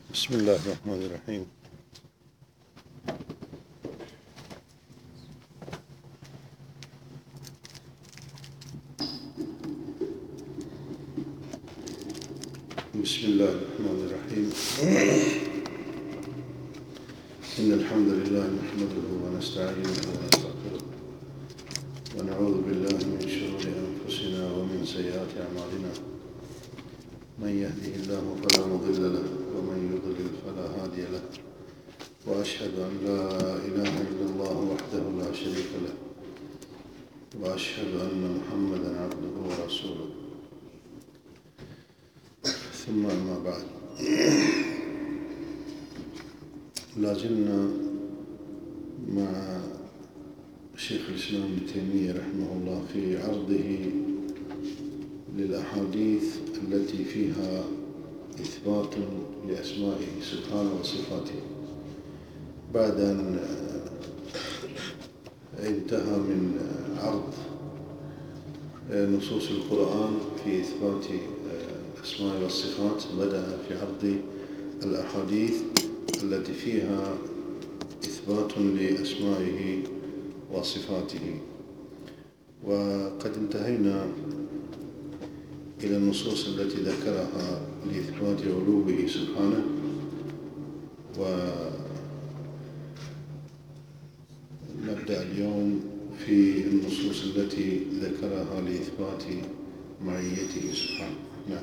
بسم الله الرحمن الرحيم. بسم الله الرحمن الرحيم. إن الحمد لله نحمده ونستعينه ونستغفره ونعوذ بالله من شرور أنفسنا ومن سيئات أعمالنا. من يهده الله فلا مضل له ومن يضلل فلا هادي له، وأشهد أن لا إله إلا الله وحده لا شريك له، وأشهد أن محمدا عبده ورسوله. ثم أما بعد، لازلنا مع شيخ الإسلام ابن تيمية رحمه الله في عرضه للأحاديث التي فيها إثبات لأسمائه سبحانه وصفاته، بعد أن انتهى من عرض نصوص القرآن في إثبات الأسماء والصفات. بدأ في عرض الأحاديث التي فيها إثبات لأسمائه وصفاته، وقد انتهينا إلى النصوص التي ذكرها لإثبات علوه سبحانه، ونبدأ اليوم في النصوص التي ذكرها لإثبات معيته سبحانه. نعم.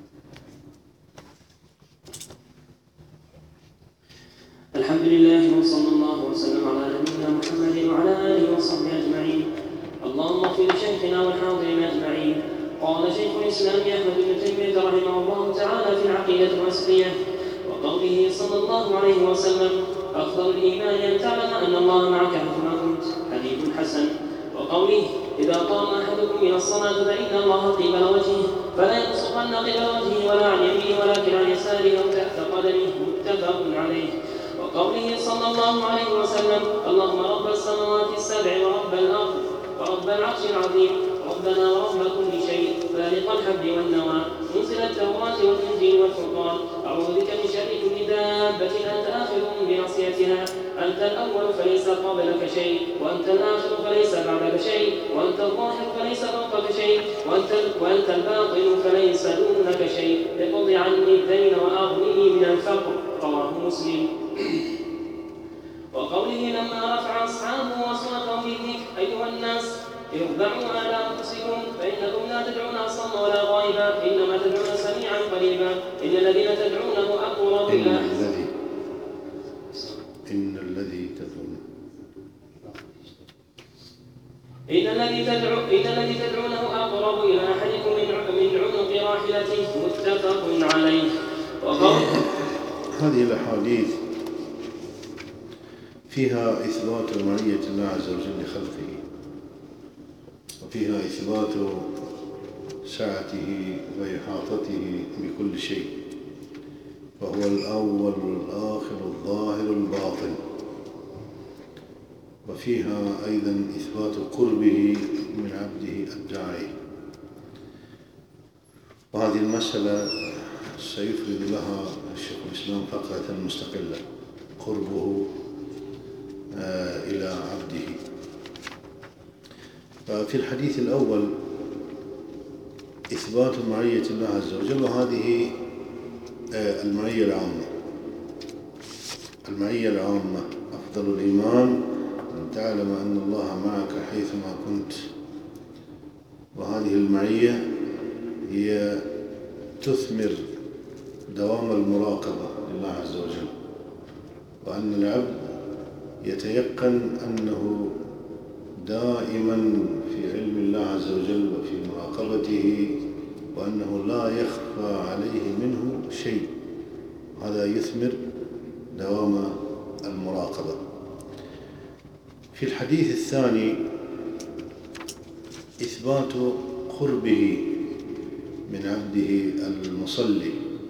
الحمد لله وصلى الله وسلم على نبينا محمد وعلى آله وصحبه أجمعين. اللهم اغفر لشيخنا والحاضرين أجمعين. قال شيخ الإسلام أحمد بن تيمية رحمه الله تعالى في العقيدة الواسطية وقوله صلى الله عليه وسلم: أفضل الإيمان أن تعلم أن الله معك حيثما كنت، حديث حسن. وقوله: إذا قام أحدكم إلى الصلاة فإن الله قبل وجهه فلا يبصقن قبل وجهه ولا عن يمينه ولكن عن يساره أو تحت قدمه، متفق عليه. وقوله صلى الله عليه وسلم: اللهم رب السماوات السبع ورب الأرض ورب العرش العظيم، ربنا ورب كل شيء، فالق الحب والنوى، منزل التوراة والإنجيل والفرقان، أعوذ بك من شر كل دابة أنت آخذ بناصيتها، أنت الأول فليس قبلك شيء، وأنت الآخر فليس بعدك شيء، وأنت الظاهر فليس فوقك شيء، وأنت الباطن فليس دونك شيء، اقض عني الدين وأغنني من الفقر. رواه مسلم. وقوله لما رفع أصحابه أصواتهم بالذكر: أيها الناس اربعوا على أنفسكم فإنكم لا تدعون أصما ولا غائبا، إنما تدعون سميعا قريبا، إن الذين تدعونه أقرب إلى الذي تدعونه أقرب إلى أحدكم من عنق راحلته، متفق عليه. هذه الأحاديث فيها إثبات معية الله عز وجل لخلقه، وفيها إثبات سعته وإحاطته بكل شيء، فهو الأول والآخر الظاهر الباطن. وفيها أيضا إثبات قربه من عبده الداعي، وهذه المسألة سيفرد لها الشيخ الإسلام فقرة مستقلة: قربه إلى عبده. ففي الحديث الأول إثبات معية الله عز وجل، وهذه المعية العامة. المعية العامة: أفضل الإيمان أن تعلم أن الله معك حيثما كنت. وهذه المعية هي تثمر دوام المراقبة لله عز وجل، وأن العبد يتيقن أنه دائما في علم الله عز وجل وفي مراقبته، وأنه لا يخفى عليه منه شيء. هذا يثمر دوام المراقبة. في الحديث الثاني إثبات قربه من عبده المصلي: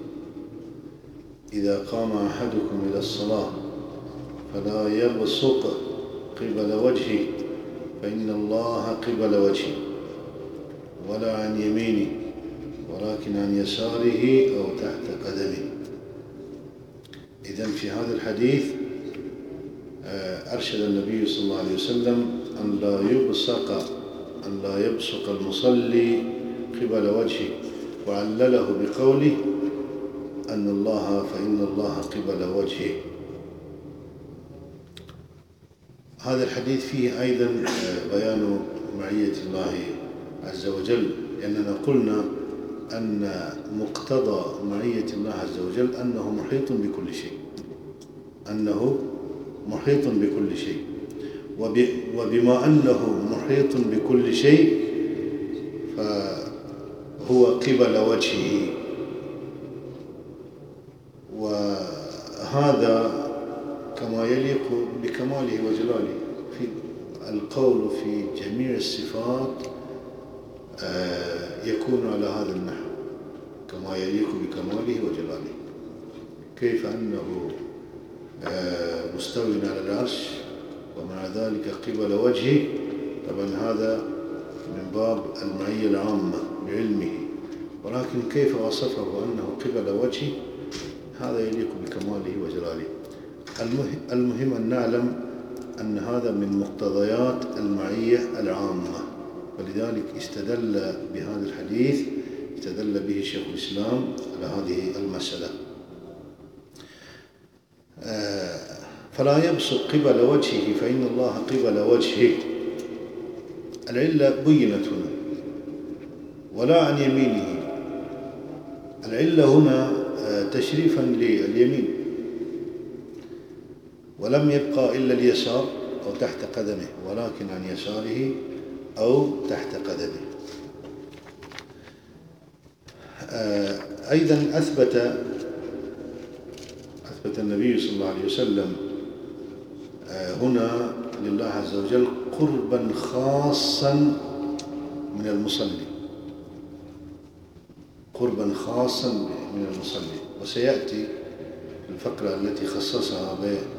إذا قام أحدكم إلى الصلاة فلا يبصق قبل وجهه فإن الله قبل وجهه، ولا عن يمينه ولكن عن يساره أو تحت قدمه. إذن في هذا الحديث أرشد النبي صلى الله عليه وسلم أن لا يبصق المصلي قبل وجهه، وعلله بقوله فإن الله قبل وجهه. هذا الحديث فيه أيضا بيان معية الله عز وجل، لأننا قلنا أن مقتضى معية الله عز وجل أنه محيط بكل شيء، وبما أنه محيط بكل شيء فهو قبل وجهه، وهذا كما يليق بكماله وجلاله. في القول في جميع الصفات يكون على هذا النحو، كما يليق بكماله وجلاله. كيف أنه مستوٍ على العرش ومع ذلك قبل وجهه، طبعا هذا من باب المعية العامة بعلمه، ولكن كيف وصفه أنه قبل وجهه هذا يليق بكماله وجلاله. المهم أن نعلم أن هذا من مقتضيات المعية العامة، ولذلك استدل بهذا الحديث استدل به شيخ الإسلام على هذه المسألة. فلا يبصق قبل وجهه فإن الله قبل وجهه، العلة بينت هنا، ولا عن يمينه. العلة هنا تشريفا لليمين، ولم يبقى إلا اليسار أو تحت قدمه، ولكن عن يساره أو تحت قدمه. أيضا أثبت النبي صلى الله عليه وسلم هنا لله عز وجل قربا خاصا من المصلي، قربا خاصا من المصلي. وسيأتي الفقرة التي خصصها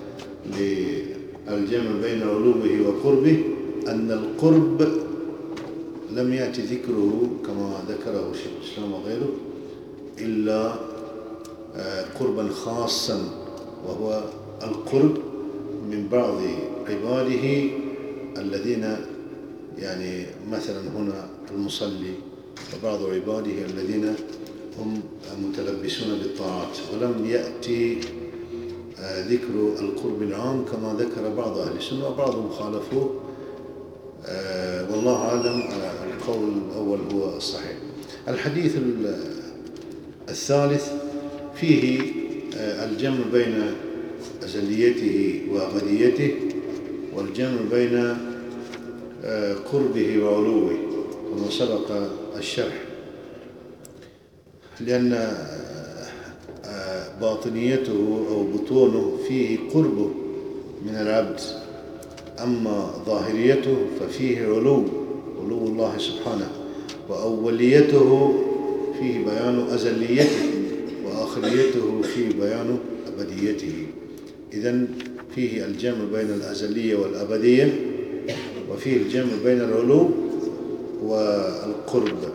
للجمع بين علوه وقربه أن القرب لم يأتي ذكره كما ذكره شيخ الإسلام وغيره إلا قربا خاصا، وهو القرب من بعض عباده الذين يعني مثلا هنا المصلي، وبعض عباده الذين هم متلبسون بالطاعات، ولم يأتي ذكر القرب العام كما ذكر بعض أهل السنة وبعضهم خالفوه، والله أعلم. القول الأول هو الصحيح. الحديث الثالث فيه الجمع بين أزليته وأبديته، والجمع بين قربه وعلوه كما سبق الشرح، لأن باطنيته أو بطونه فيه قربه من العبد، أما ظاهريته ففيه علو الله سبحانه، وأوليته فيه بيان أزليته، وآخريته فيه بيان أبديته. إذن فيه الجمع بين الأزلية والأبدية، وفيه الجمع بين العلو والقرب.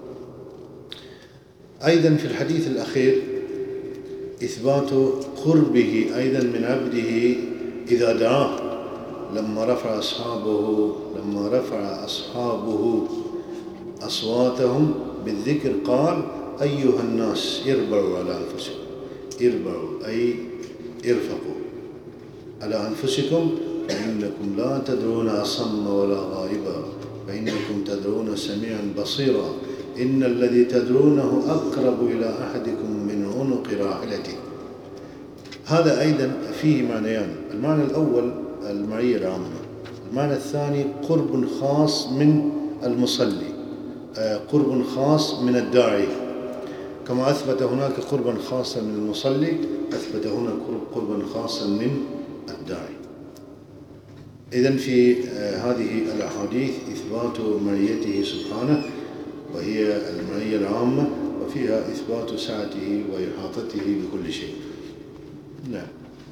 أيضا في الحديث الأخير إثبات قربه أيضا من عبده إذا دعاه، لما رفع أصحابه أصواتهم بالذكر قال أيها الناس اربعوا على أنفسكم. اربعوا أي ارفقوا على أنفسكم، فإنكم لا تدعون أصم ولا غائبا، فإنكم تدعون سميعا بصيرا، إن الذي تدعونه أقرب إلى أحدكم من عنق راحلته. هذا أيضا فيه معنيان: المعنى الأول المعية العامة، المعنى الثاني قرب خاص من المصلي، قرب خاص من الداعي. كما أثبت هناك قربا خاصا من المصلي، أثبت هنا قربا خاصا من الداعي. إذن في هذه الأحاديث إثبات معيته سبحانه، وهي المعية العامة، وفيها إثبات سعته وإحاطته بكل شيء. نعم.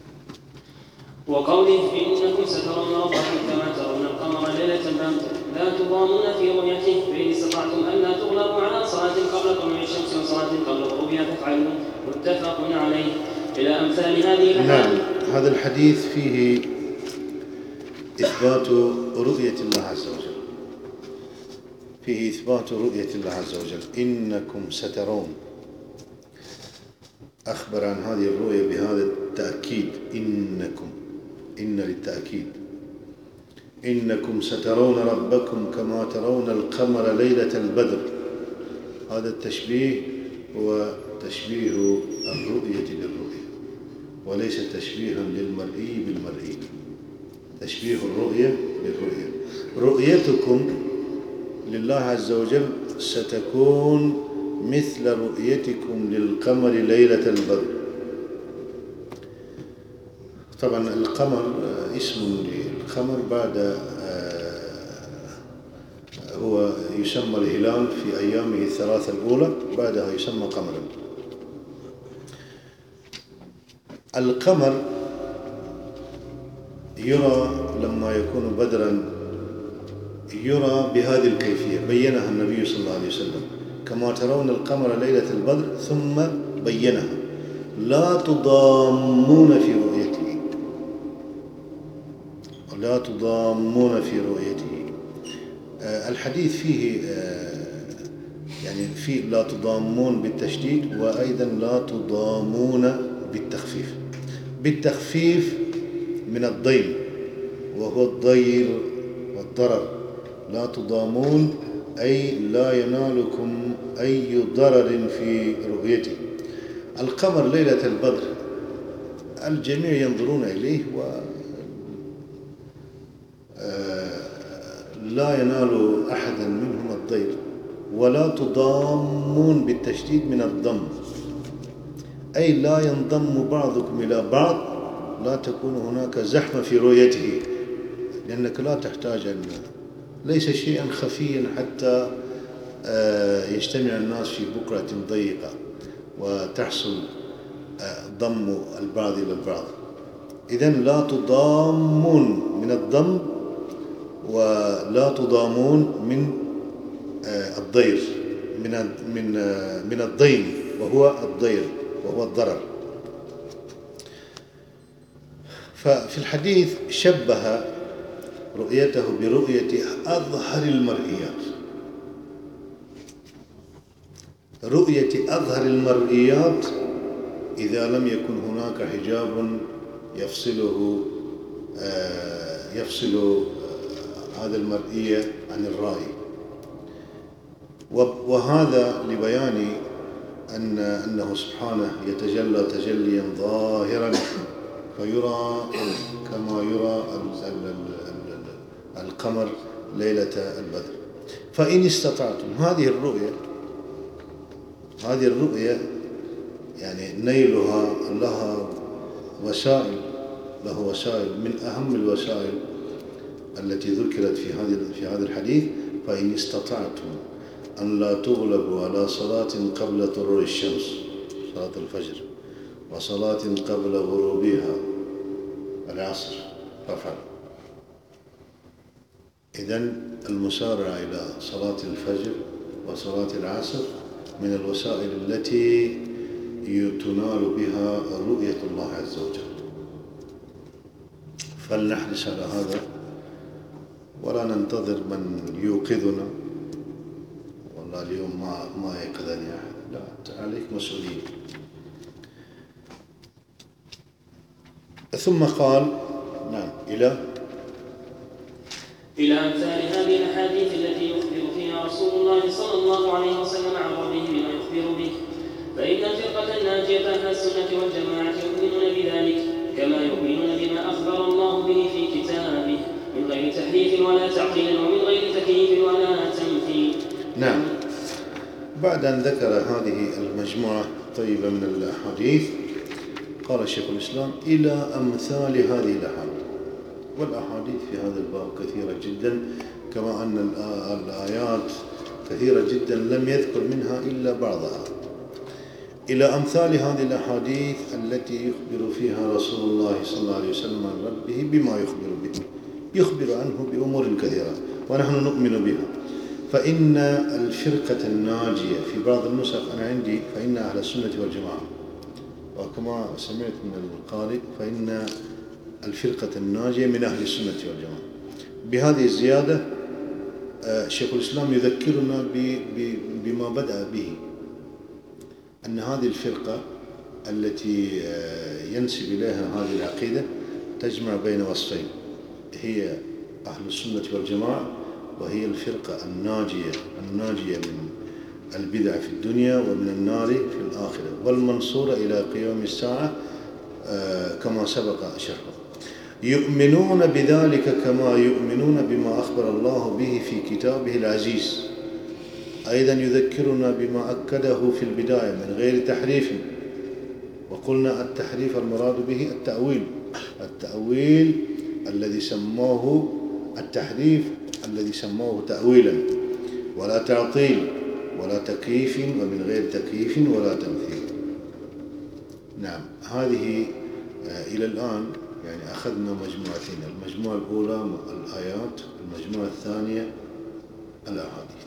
وقوله إنكم سترون ربكم كما ترون القمر ليلة البدر لا تضامون في رؤيته، فإن استطعتم ألا تغلبوا على صلاة قبل طلوع الشمس وصلاة قبل غروبها فافعلوا، متفق عليه. إلى أمثال هذه الأحاديث. نعم، هذا الحديث فيه إثبات رؤية الله عز وجل، فيه إثبات رؤية الله عز وجل. إنكم سترون، أخبر عن هذه الرؤية بهذا التأكيد، إنكم، إن للتأكيد، إنكم سترون ربكم كما ترون القمر ليلة البدر. هذا التشبيه هو تشبيه الرؤية بالرؤية، وليس تشبيها للمرئي بالمرئي، تشبيه الرؤية بالرؤية. رؤيتكم لله عز وجل ستكون مثل رؤيتكم للقمر ليلة البدر. طبعا القمر اسم للقمر، بعد هو يسمى الهلال في أيامه الثلاثة الأولى، بعدها يسمى قمرا. القمر يرى لما يكون بدرا، يرى بهذه الكيفية، بينها النبي صلى الله عليه وسلم، كما ترون القمر ليلة البدر، ثم بينها: لا تضامون في رؤيته، لا تضامون في رؤيته. الحديث فيه يعني في لا تضامون بالتشديد، وأيضا لا تضامون بالتخفيف. بالتخفيف من الضيم، وهو الضير والضرر. لا تضامون أي لا ينالكم أي ضرر في رؤيته. القمر ليلة البدر الجميع ينظرون إليه، لا ينال أحدا منهم الضير. ولا تضامون بالتشديد من الضم، أي لا ينضم بعضكم إلى بعض، لا تكون هناك زحمة في رؤيته، لأنك لا تحتاج أن، ليس شيئا خفيا حتى يجتمع الناس في بقعة ضيقة وتحصل ضم البعض إلى البعض. إذن لا تضامون من الضم، ولا تضامون من الضير، من الضيم، وهو الضير وهو الضرر. ففي الحديث شبه رؤيته برؤية أظهر المرئيات، رؤية أظهر المرئيات إذا لم يكن هناك حجاب يفصل هذا المرئية عن الرائي. وهذا لبيان أنه سبحانه يتجلى تجليا ظاهرا، فيرى كما يرى القمر ليلة البدر. فإن استطعتم، هذه الرؤية يعني نيلها له وسائل، من أهم الوسائل التي ذكرت في هذا الحديث: فإن استطعتم أن لا تغلبوا على صلاة قبل طلوع الشمس، صلاة الفجر، وصلاة قبل غروبها، العصر، فافعل. إذن المسارعة إلى صلاة الفجر وصلاة العصر من الوسائل التي تنال بها رؤية الله عز وجل. فلنحرص على هذا، ولا ننتظر من يوقظنا. والله اليوم ما يقظني أحد، لا، عليك مسؤولية. ثم قال: نعم، إلى أمثال هذه الأحاديث التي يخبر فيها رسول الله صلى الله عليه وسلم عن ربه بما يخبر به. فإن الفرقة الناجية أهل السنة والجماعة يؤمنون بذلك، كما يؤمنون بما أخبر الله به في كتابه، من غير تحريف ولا تعطيل، ومن غير تكييف ولا تمثيل. نعم. بعد أن ذكر هذه المجموعة طيبة من الأحاديث، قال شيخ الإسلام: إلى أمثال هذه الأحاديث. والأحاديث في هذا الباب كثيرة جدا، كما أن الآيات كثيرة جدا لم يذكر منها إلا بعضها. إلى أمثال هذه الأحاديث التي يخبر فيها رسول الله صلى الله عليه وسلم عن ربه بما يخبر به، يخبر عنه بأمور كثيرة ونحن نؤمن بها. فإن الفرقة الناجية، في بعض النسخ أنا عندي فإن أهل السنة والجماعة، وكما سمعت من القارئ فإن الفرقة الناجية من أهل السنة والجماعة. بهذه الزيادة شيخ الإسلام يذكرنا بما بدأ به، أن هذه الفرقة التي ينسب إليها هذه العقيدة تجمع بين وصفين، هي أهل السنة والجماعة، وهي الفرقة الناجية من البدع في الدنيا ومن النار في الآخرة، والمنصورة إلى قيام الساعة كما سبق شرحه. يؤمنون بذلك كما يؤمنون بما أخبر الله به في كتابه العزيز. أيضا يذكرنا بما أكده في البداية من غير تحريف، وقلنا التحريف المراد به التأويل الذي سموه التحريف الذي سموه تأويلا، ولا تعطيل ولا تكييف ومن غير تكييف ولا تمثيل. نعم، هذه إلى الآن يعني أخذنا مجموعتين، المجموعة الأولى الآيات، المجموعة الثانية الأحاديث.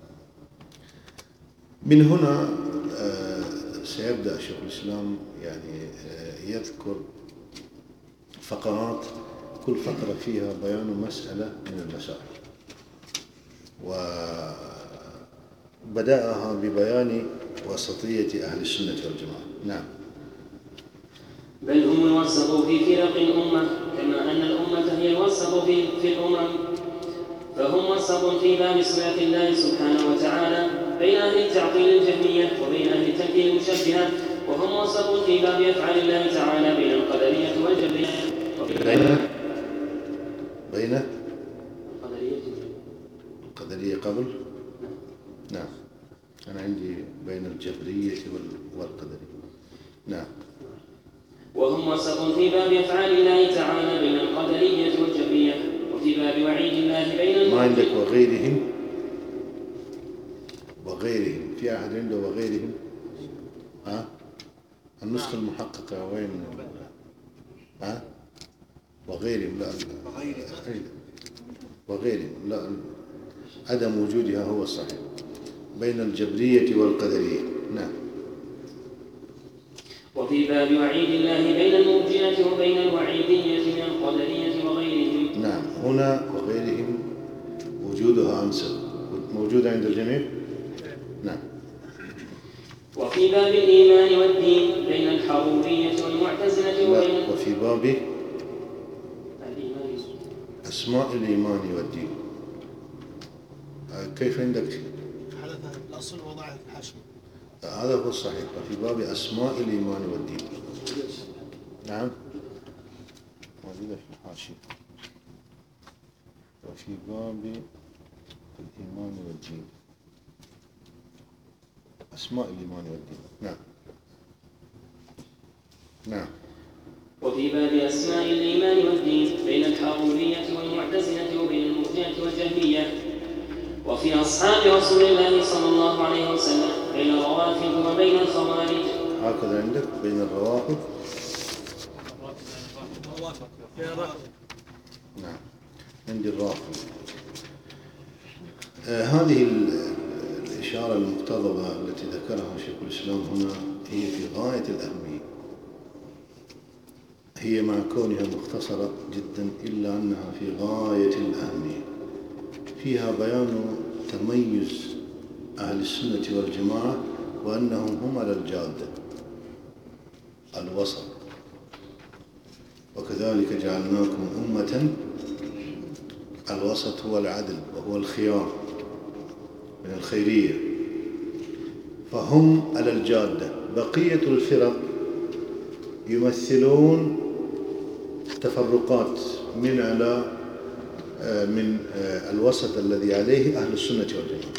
من هنا سيبدأ شيخ الإسلام يعني يذكر فقرات، كل فقرة فيها بيان مسألة من المسائل، وبدأها ببيان وسطية أهل السنة والجماعة. نعم. بل هم الوسط في فرق الأمة، كما أن الأمة هي الوسط في الأمم، فهم وسط في باب صفات الله سبحانه وتعالى بين أهل التعطيل الجهمية وبين أهل التمثيل المشبهة، وهم وسط في باب أفعال الله تعالى بين القدرية والجبرية بين القدرية قبل. نعم، أنا عندي بين الجبرية والقدرية. نعم. وهم وسط في باب أفعال الله تعالى بين القدرية والجبرية، وفي باب وعيد الله بين ما عندك وغيرهم؟ في أحد عنده وغيرهم؟ النسخة المحققة وين؟ وغيرهم؟ لا، وغيرهم لا، عدم وجودها هو الصحيح، بين الجبرية والقدرية. نعم. وفي باب وعيد الله بين المرجئة وبين الوعيدية من القدرية وغيرهم. نعم، هنا وغيرهم وجودها أنسب، موجودة عند الجميع. نعم. وفي باب الإيمان والدين بين الحرورية والمعتزلة وبين وفي باب أسماء الإيمان والدين كيف عندك؟ هذا الأصل وضع الحاشية. هذا هو الصحيح، وفي باب أسماء الإيمان والدين. نعم، موجودة في الحاشية. وفي باب الإيمان والدين، أسماء الإيمان والدين. نعم. نعم. وفي باب أسماء الإيمان والدين بين الحرورية والمعتزلة وبين المرجئة والجهمية. وفي أصحاب رسول الله صلى الله عليه وسلم بين الروافض وبين الخوارج. هكذا عندك بين الروافض. نعم، عندي الرافض. هذه الإشارة المقتضبة التي ذكرها شيخ الإسلام هنا هي في غاية الأهمية، هي مع كونها مختصرة جدا إلا أنها في غاية الأهمية. فيها بيان تميز أهل السنة والجماعة وأنهم هم على الجادة الوسط، وكذلك جعلناكم أمة، الوسط هو العدل وهو الخيار من الخيرية، فهم على الجادة. بقية الفرق يمثلون تفرقات من الوسط الذي عليه أهل السنة والجماعة.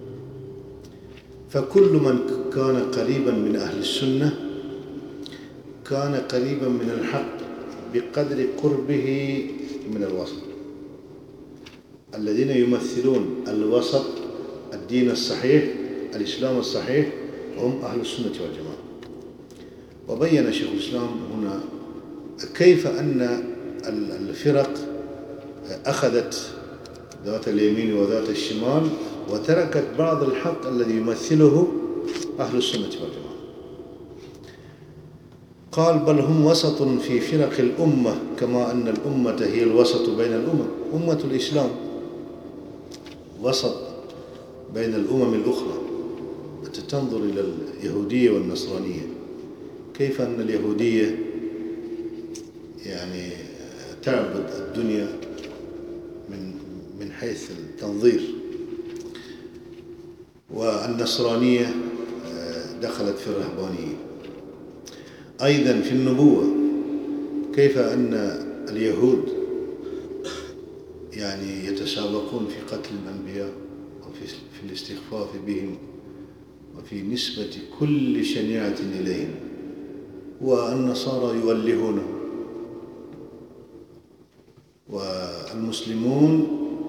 فكل من كان قريبا من أهل السنة كان قريبا من الحق بقدر قربه من الوسط. الذين يمثلون الوسط، الدين الصحيح، الإسلام الصحيح، هم أهل السنة والجماعة. وبين شيخ الإسلام هنا كيف أن الفرق أخذت ذات اليمين وذات الشمال وتركت بعض الحق الذي يمثله أهل السنة والجماعة. قال بل هم وسط في فرق الأمة كما أن الأمة هي الوسط بين الأمم. أمة الإسلام وسط بين الأمم الأخرى. أنت تنظر إلى اليهودية والنصرانية، كيف أن اليهودية يعني تعبد الدنيا من حيث التنظير، والنصرانية دخلت في الرهبانية. أيضا في النبوة كيف أن اليهود يعني يتسابقون في قتل الأنبياء وفي الاستخفاف بهم وفي نسبة كل شنيعة إليهم، والنصارى يولهونهم، والمسلمون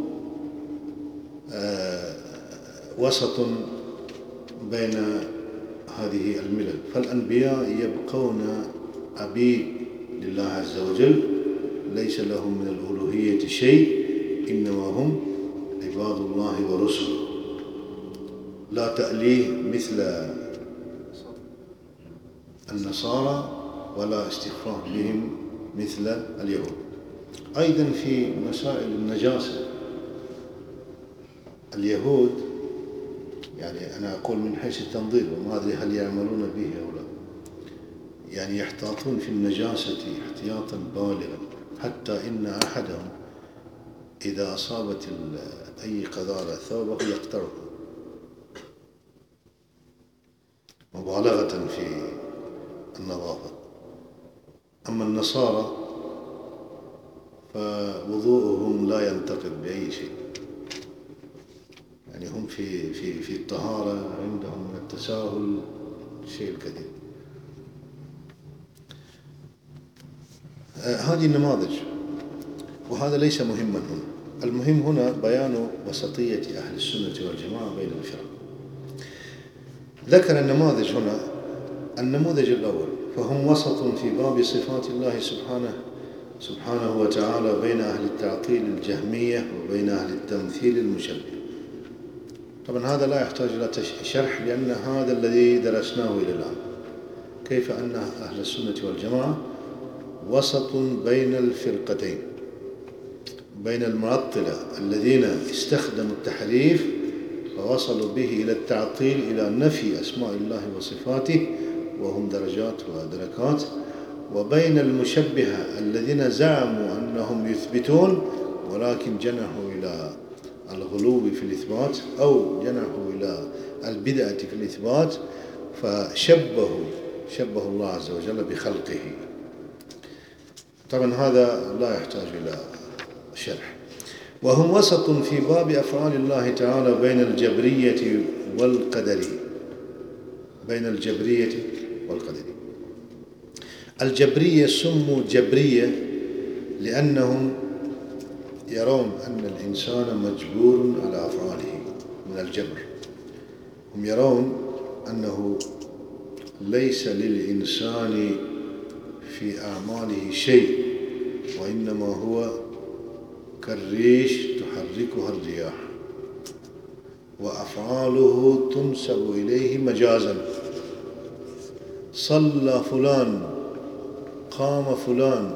وسط بين هذه الملل. فالأنبياء يبقون عبيد لله عز وجل، ليس لهم من الألوهية شيء، إنما هم عباد الله ورسله، لا تأليه مثل النصارى ولا استخفاف بهم مثل اليهود. أيضا في مسائل النجاسة اليهود، يعني أنا أقول من حيث التنظير وما أدري هل يعملون به أو لا، يعني يحتاطون في النجاسة احتياطا بالغا، حتى إن أحدهم إذا أصابت أي قذارة ثوبه يقطعه مبالغة في النظافة. أما النصارى فوضوءهم لا ينتقد بأي شيء، يعني هم في الطهارة عندهم من التساهل شيء الكثير. هذه النماذج، وهذا ليس مهما هنا. المهم هنا بيان وسطية أهل السنة والجماعة بين الفرق. ذكر النماذج هنا. النموذج الأول فهم وسط في باب صفات الله سبحانه وتعالى بين أهل التعطيل الجهمية وبين أهل التمثيل المشبه. طبعا هذا لا يحتاج إلى شرح، لأن هذا الذي درسناه إلى الآن، كيف أن أهل السنة والجماعة وسط بين الفرقتين، بين المعطلة الذين استخدموا التحريف فوصلوا به إلى التعطيل، إلى نفي أسماء الله وصفاته، وهم درجات ودركات، وبين المشبهة الذين زعموا أنهم يثبتون ولكن جنحوا إلى الغلو في الإثبات أو جنحوا إلى البدعة في الإثبات، فشبهوا الله عز وجل بخلقه. طبعا هذا لا يحتاج إلى شرح. وهم وسط في باب أفعال الله تعالى بين الجبرية والقدرية. الجبرية سموا جبرية لأنهم يرون أن الإنسان مجبور على أفعاله من الجبر. هم يرون أنه ليس للإنسان في أعماله شيء، وإنما هو كالريش تحركها الرياح، وأفعاله تنسب إليه مجازا. صلى فلان، قام فلان،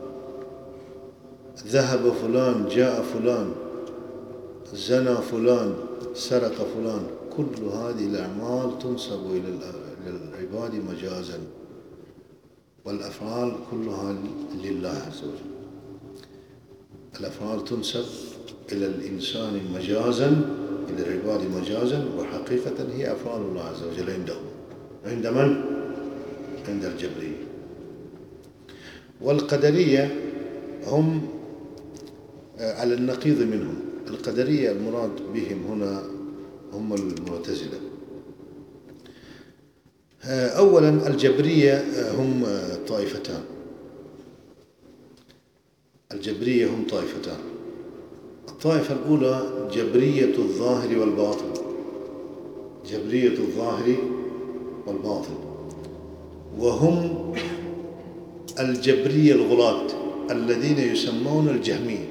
ذهب فلان، جاء فلان، زنى فلان، سرق فلان، كل هذه الأعمال تنسب إلى العباد مجازا، والأفعال كلها لله عز وجل. الأفعال تنسب إلى الإنسان مجازا، إلى العباد مجازا، وحقيقة هي أفعال الله عز وجل عندهم. عند من؟ عند الجبرية. والقدرية هم على النقيض منهم. القدرية المراد بهم هنا هم المعتزلة. أولا الجبرية هم طائفتان. الطائفة الأولى جبرية الظاهر والباطن، وهم الجبرية الغلاة الذين يسمون الجهمية.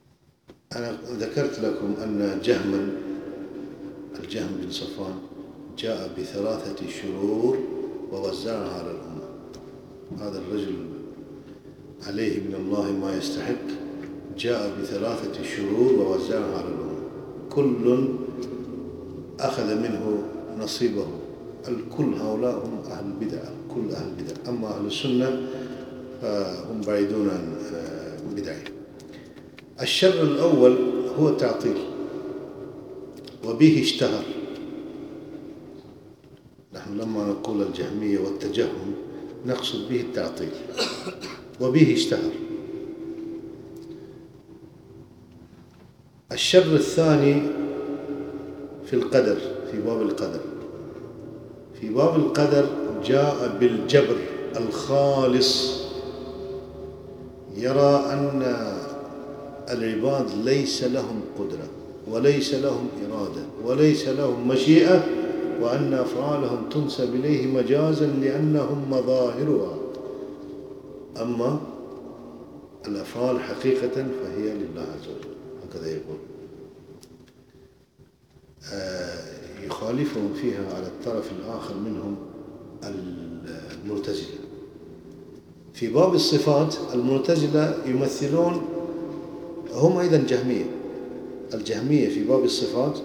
أنا ذكرت لكم أن الجهم بن صفوان جاء ب3 شرور ووزعها على الأمة. هذا الرجل عليه من الله ما يستحق، جاء ب3 شرور ووزعها على الأمة، كل أخذ منه نصيبه. الكل هؤلاء هم أهل البدع، كل أهل البدع. أما أهل السنة فهم بعيدون عن بدعه. الشر الأول هو التعطيل، وبه اشتهر. نحن لما نقول الجهمية والتجهم نقصد به التعطيل، وبه اشتهر. الشر الثاني في القدر، في باب القدر. في باب القدر جاء بالجبر الخالص، يرى أن العباد ليس لهم قدرة وليس لهم إرادة وليس لهم مشيئة، وأن أفعالهم تنسب إليه مجازا لأنهم مظاهرها، أما الأفعال حقيقة فهي لله عز وجل. هكذا يقول. يخالفهم فيها على الطرف الآخر منهم المعتزلة. في باب الصفات المعتزلة يمثلون، هم أيضا جهمية. الجهمية في باب الصفات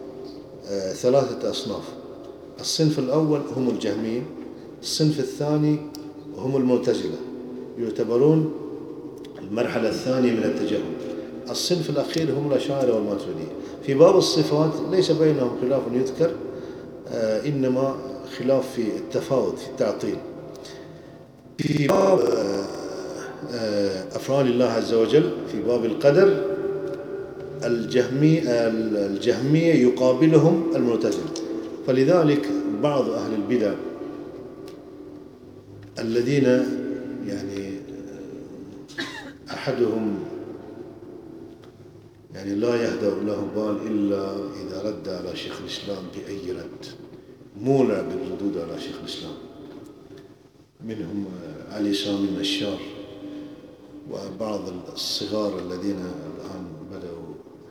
3 أصناف. الصنف الأول هم الجهمية، الصنف الثاني هم المعتزلة، يعتبرون المرحلة الثانية من التجهم. الصنف الأخير هم الأشاعرة والماتريدية. في باب الصفات ليس بينهم خلاف يذكر، إنما خلاف في التفاوت في التعطيل. في باب أفعال الله عز وجل في باب القدر الجهمية يقابلهم المعتزلة. فلذلك بعض أهل البدع الذين يعني أحدهم يعني لا يهدأ له بال إلا إذا رد على شيخ الإسلام بأي رد، مولع بالردود على شيخ الإسلام. منهم علي سامي النشار وبعض الصغار الذين الآن بدأوا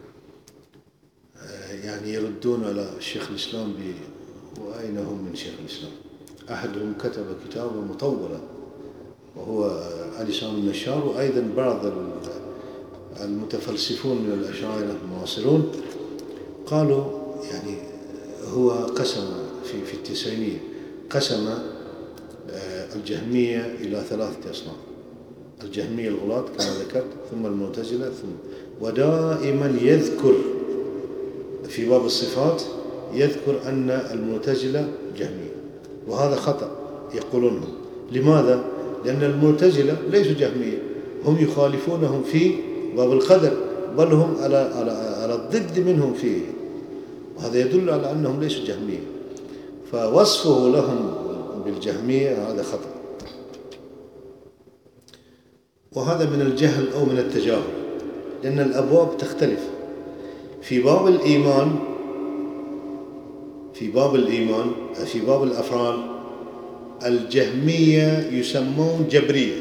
يعني يردون على شيخ الإسلام وأين هم من شيخ الإسلام. أحدهم كتب كتابا مطولا وهو علي سامي النشار، وأيضا بعض المتفلسفون من الأشاعرة المعاصرون قالوا يعني هو قسم في التسعينية قسم الجهمية إلى 3 أصناف: الجهمية الغلاة كما ذكرت، ثم المعتزلة، ودائما يذكر في باب الصفات يذكر أن المعتزلة جهمية، وهذا خطأ يقولونه. لماذا؟ لأن المعتزلة ليسوا جهمية، هم يخالفونهم في باب القدر، بل هم على الضد منهم فيه، وهذا يدل على أنهم ليسوا جهمية. فوصفه لهم بالجهمية هذا خطأ، وهذا من الجهل أو من التجاهل، لأن الأبواب تختلف. في باب الإيمان في باب الأفعال الجهمية يسمون جبرية،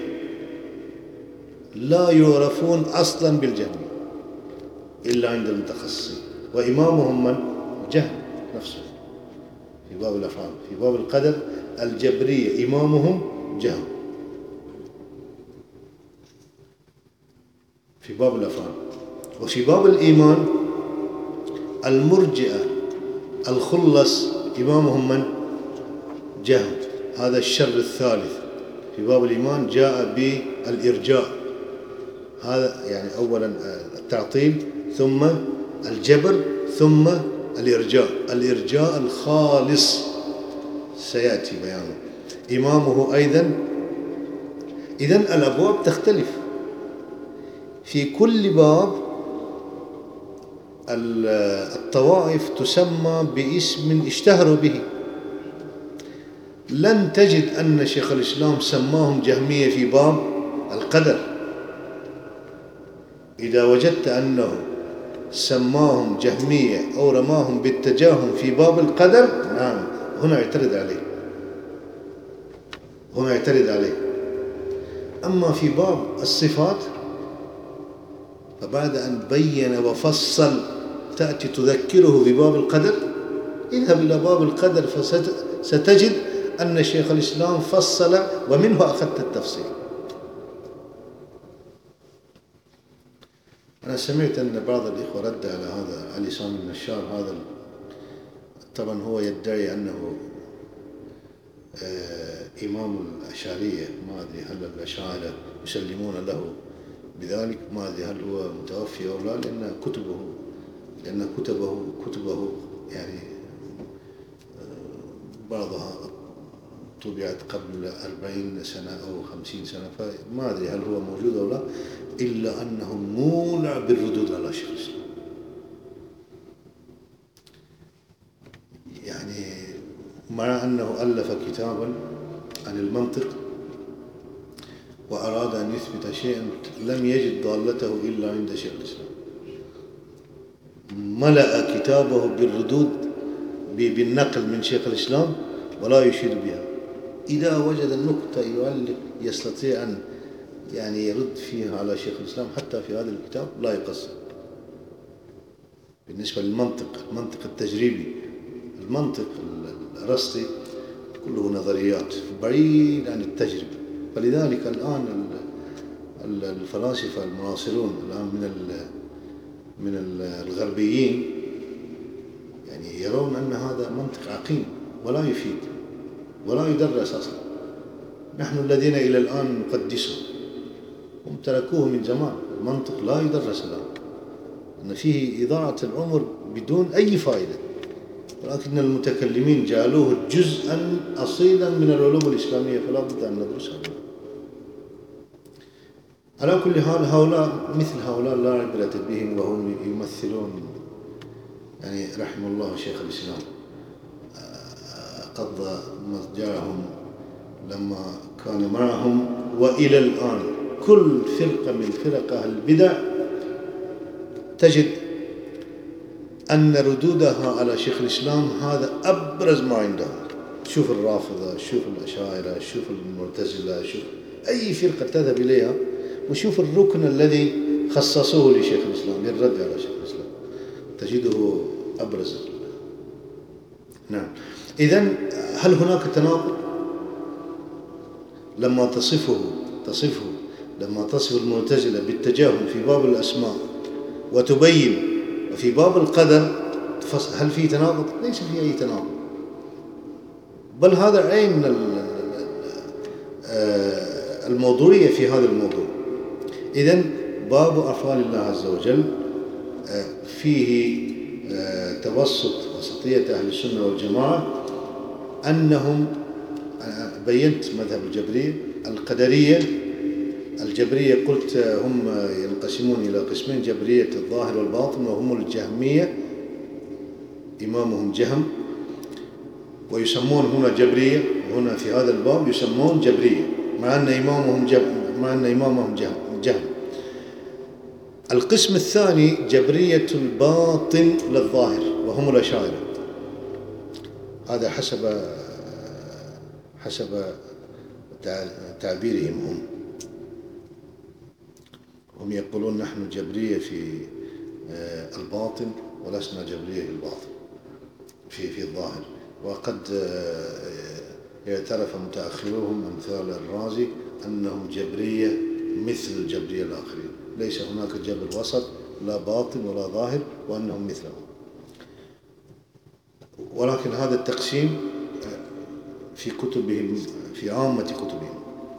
لا يعرفون أصلا بالجهمية إلا عند المتخصصين، وإمامهم من؟ جهم نفسه في باب الأفعال. في باب القدر الجبرية إمامهم جهم في باب الأفعال. وفي باب الإيمان المرجئة الخلص إمامهم من؟ جهم. هذا الشر الثالث في باب الإيمان، جاء بالإرجاء. هذا يعني أولا التعطيل، ثم الجبر، ثم الإرجاء الخالص سيأتي بيانه. إمامه أيضا. إذن الأبواب تختلف. في كل باب الطوائف تسمى باسم اشتهروا به. لن تجد أن شيخ الإسلام سماهم جهمية في باب القدر. إذا وجدت أنه سماهم جهمية أو رماهم بالتجاهم في باب القدر، نعم، هنا يعترض عليه. أما في باب الصفات فبعد أن بين وفصل تأتي تذكره بباب القدر، اذهب إلى باب القدر فستجد أن شيخ الإسلام فصل ومنه أخذت التفصيل. أنا سمعت أن بعض الإخوة رد على هذا علي سامي النشار، هذا طبعا هو يدعي أنه إمام الأشعرية، ما أدري هل الأشاعرة يسلمون له بذلك، ما أدري هل هو متوفي أو لا، لأن كتبه يعني بعضها طبعت قبل 40 سنة أو 50 سنة، فما أدري هل هو موجود أو لا، إلا أنه مولع بالردود على شيخ الإسلام. يعني مع أنه ألف كتابا عن المنطق وأراد أن يثبت شيئا لم يجد ضالته إلا عند شيخ الإسلام، ملأ كتابه بالردود بالنقل من شيخ الإسلام ولا يشير بها. إذا وجد النقطة يستطيع أن يعني يرد فيها على شيخ الإسلام حتى في هذا الكتاب لا يقصر. بالنسبة للمنطق، المنطق التجريبي، المنطق الأرسطي كله نظريات بعيد عن التجربة. فلذلك الآن الفلاسفة المعاصرون الآن من الغربيين يعني يرون أن هذا منطق عقيم ولا يفيد ولا يدرس أصلا. نحن الذين إلى الآن نقدسه هم تركوه من زمان. المنطق لا يدرس الآن، أن فيه إضاعة العمر بدون أي فائدة، ولكن المتكلمين جعلوه جزءا أصيلا من العلوم الإسلامية، فلا بد أن ندرسها. على كل حال مثل هؤلاء لا عبرة بهم، وهم يمثلون يعني رحم الله شيخ الإسلام قضى مضجعهم لما كان معهم، وإلى الآن كل فرقة من فرق أهل البدع تجد أن ردودها على شيخ الإسلام هذا أبرز ما عندهم. شوف الرافضة، شوف الأشاعرة، شوف المعتزلة، شوف أي فرقة تذهب إليها وشوف الركن الذي خصصوه لشيخ الإسلام للرد على شيخ الإسلام تجده أبرز. نعم. إذن هل هناك تناقض لما تصف المعتزلة بالتجاهل في باب الأسماء وتبين في باب القدر، هل في تناقض؟ ليس في أي تناقض، بل هذا عين الموضوعية في هذا الموضوع. إذن باب أفعال الله عز وجل فيه وسطية أهل السنة والجماعة، أنهم بينت مذهب الجبرية. الجبرية قلت هم ينقسمون إلى قسمين: جبرية الظاهر والباطن، وهم الجهمية، إمامهم جهم، ويسمون هنا جبرية، هنا في هذا الباب يسمون جبرية مع أن إمامهم جهم. القسم الثاني جبرية الباطن للظاهر، وهم الأشاعرة. هذا حسب تعبيرهم هم يقولون نحن جبرية في الباطن ولسنا جبرية في الباطن في الظاهر. وقد اعترف متأخرون أمثال الرازي أنهم جبرية مثل الجبرية الآخرين، ليس هناك جبر وسط لا باطن ولا ظاهر، وأنهم مثلهم. ولكن هذا التقسيم في كتبهم، في عامة كتبهم.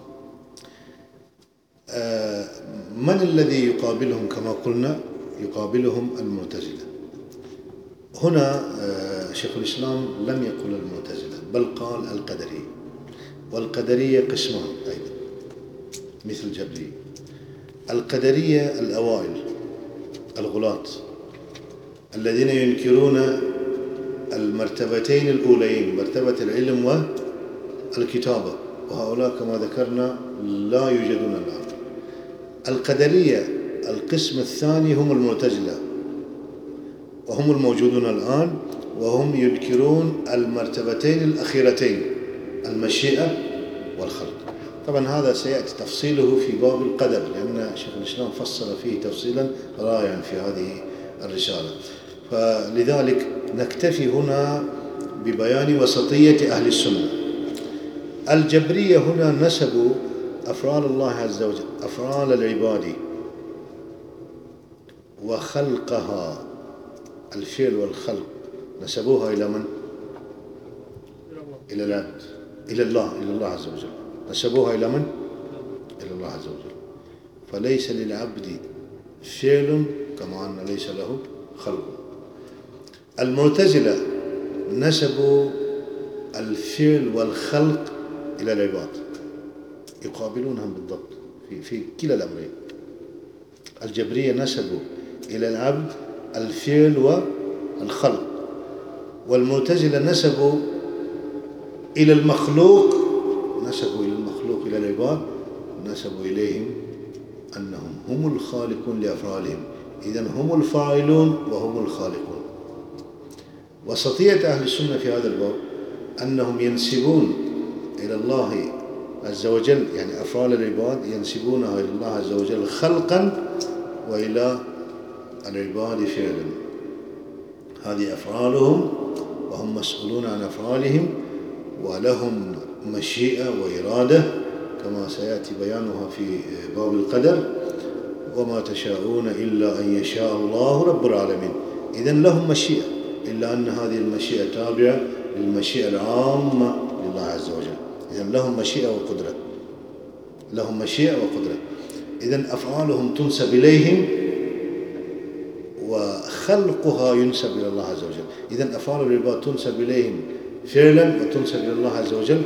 من الذي يقابلهم؟ كما قلنا يقابلهم المعتزلة. هنا شيخ الإسلام لم يقل المعتزلة بل قال القدرية، والقدرية قسمان أيضا مثل الجبرية. القدرية الأوائل الغلاة الذين ينكرون المرتبتين الأولين، مرتبة العلم والكتابة، وهؤلاء كما ذكرنا لا يوجدون الآن. القدرية القسم الثاني هم المعتزلة، وهم الموجودون الآن، وهم ينكرون المرتبتين الأخيرتين، المشيئة والخلق. طبعا هذا سيأتي تفصيله في باب القدر، لأن شيخ الإسلام فصل فيه تفصيلا رائعا في هذه الرسالة. فلذلك نكتفي هنا ببيان وسطية أهل السنة. الجبرية هنا نسبوا أفعال الله عز وجل، أفعال العباد وخلقها، الفعل والخلق، نسبوها إلى من؟ إلى العبد، إلى الله عز وجل. نسبوها إلى من؟ إلى الله عز وجل. فليس للعبد فعل كما أن ليس له خلق. المعتزلة نسبوا الفعل والخلق إلى العباد، يقابلونهم بالضبط في كلا الأمرين. الجبرية نسبوا إلى العبد الفعل والخلق، والمعتزلة نسبوا إلى المخلوق، إلى العباد، نسبوا إليهم أنهم هم الخالقون لأفعالهم، إذن هم الفاعلون وهم الخالقون. وسطية أهل السنة في هذا الباب أنهم ينسبون إلى الله عز وجل، يعني أفعال العباد ينسبونها إلى الله عز وجل خلقا وإلى العباد فعلا. هذه أفعالهم وهم مسؤولون عن أفعالهم، ولهم مشيئة وإرادة كما سيأتي بيانها في باب القدر: وما تشاءون إلا أن يشاء الله رب العالمين. إذن لهم مشيئة، إلا أن هذه المشيئة تابعة للمشيئة العامة لله عز وجل. إذن لهم مشيئة وقدرة، إذن أفعالهم تنسب إليهم وخلقها ينسب إلى الله عز وجل. إذن أفعال العباد تنسب إليهم فعلا وتنسب إلى الله عز وجل.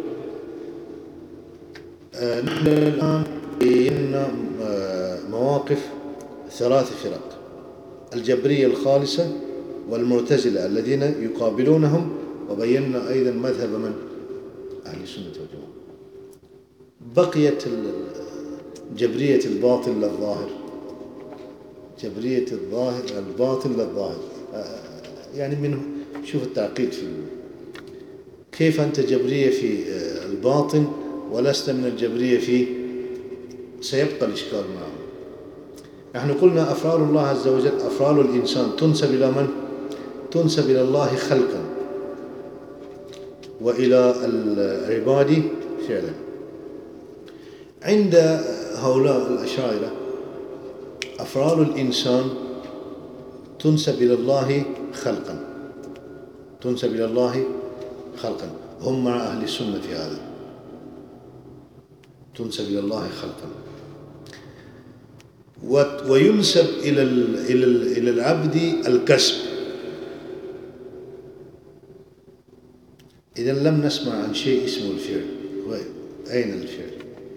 نحن الآن بينا مواقف 3 فرق: الجبرية الخالصة، والمعتزلة الذين يقابلونهم، وبينا أيضا مذهب من؟ أهل السنة والجماعة. بقيت جبرية الباطن للظاهر، جبرية الباطن للظاهر. يعني منه شوف التعقيد في كيف أنت جبرية في الباطن ولست من الجبرية في، سيبقى الإشكال معه. نحن قلنا أفعال الله عز وجل، أفعال الإنسان تنسب إلى من؟ تنسب إلى الله خلقا، وإلى العباد فعلا. عند هؤلاء الأشاعرة أفعال الإنسان تنسب إلى الله خلقا، تنسب إلى الله خلقا. هم مع أهل السنة في هذا، تنسب إلى الله خلقا. وينسب إلى العبد الكسب. إذن لم نسمع عن شيء اسمه الفعل. أين الفعل؟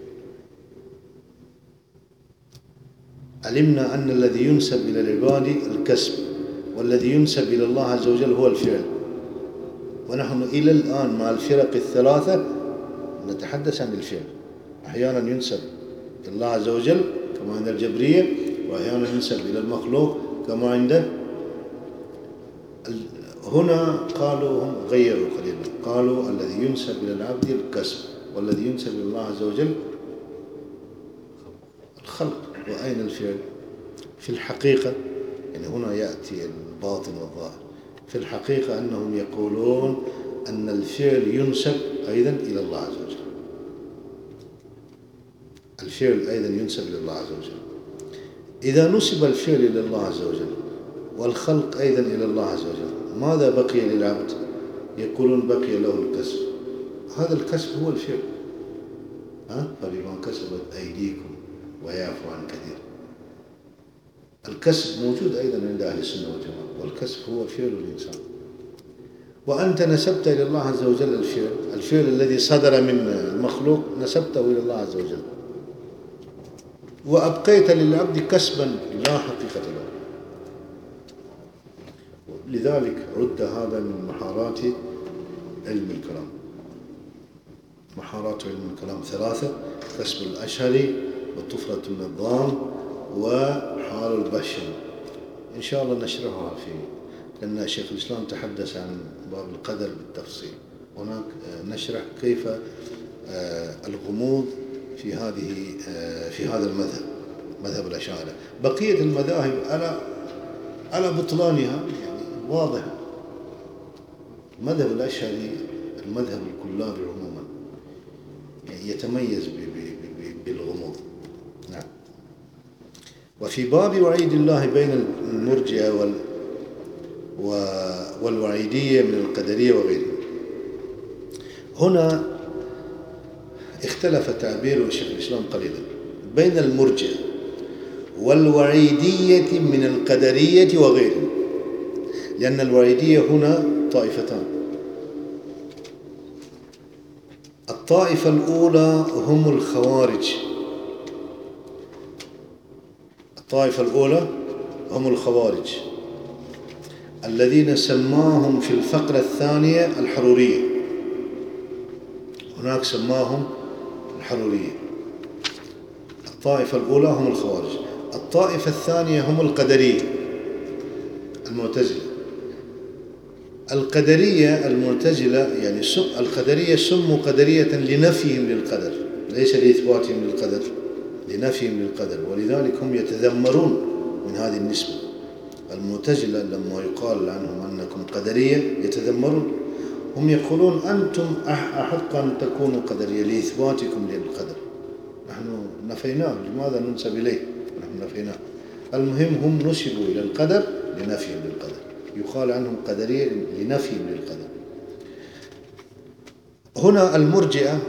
علمنا أن الذي ينسب إلى العباد الكسب، والذي ينسب إلى الله عز وجل هو الفعل. ونحن إلى الآن مع الفرق ال3 نتحدث عن الفعل. أحيانا ينسب إلى الله عز وجل كما عند الجبرية، وأحيانا ينسب إلى المخلوق كما عند هنا. قالوا هم غيروا قليلا، قالوا الذي ينسب إلى العبد الكسب، والذي ينسب إلى الله عز وجل الخلق. وأين الفعل؟ في الحقيقة، يعني هنا يأتي الباطن والظاهر. في الحقيقة أنهم يقولون أن الفعل ينسب أيضا إلى الله عز وجل، الفعل أيضا ينسب إلى الله عز وجل. إذا نسب الفعل إلى الله عز وجل والخلق أيضا إلى الله عز وجل، ماذا بقي للعبد؟ يقولون بقي له الكسب. هذا الكسب هو الفعل. فبما كسبت أيديكم ويعفو عن كثير. الكسب موجود أيضا عند أهل السنة والجماعة، والكسب هو فعل الإنسان. وأنت نسبت إلى الله عز وجل الفعل الذي صدر من المخلوق نسبته إلى الله عز وجل، وأبقيت للعبد كسبا لا حقيقة له. لذلك عد هذا من محارات علم الكلام. محارات علم الكلام 3: كسب الأشهري، وطفرة النظام، وحال البشر. إن شاء الله نشرحها لأن شيخ الإسلام تحدث عن باب القدر بالتفصيل. هناك نشرح كيف الغموض في هذا المذهب، مذهب الأشاعرة. بقية المذاهب على بطلانها يعني واضحة. المذهب الأشعري المذهب الكلابي عموما يعني يتميز بالغموض. نعم. وفي باب وعيد الله بين المرجئة والوعيدية من القدرية وغيرهم، هنا اختلف تعبير شيخ الإسلام قليلا بين المرجئة والوعيدية من القدرية وغيرهم، لأن الوعيدية هنا طائفتان. الطائفة الأولى هم الخوارج، الطائفة الأولى هم الخوارج الذين سماهم في الفقرة الثانية الحرورية، هناك سماهم الحرورية. الطائفة الأولى هم الخوارج. الطائفة الثانية هم القدرية المعتزلة. القدرية المعتزلة يعني القدرية سموا قدرية لنفيهم للقدر، ليس لإثباتهم للقدر، لنفيهم للقدر، ولذلك هم يتذمرون من هذه النسبة. المعتزلة لما يقال عنهم أنكم قدرية يتذمرون، هم يقولون أنتم أحق أن تكونوا قدرية لإثباتكم للقدر، نحن نفيناه، لماذا ننسب إليه؟ نحن نفيناه. المهم هم نسبوا إلى القدر لنفيهم للقدر، يقال عنهم قدرية لنفيهم للقدر. هنا المرجئة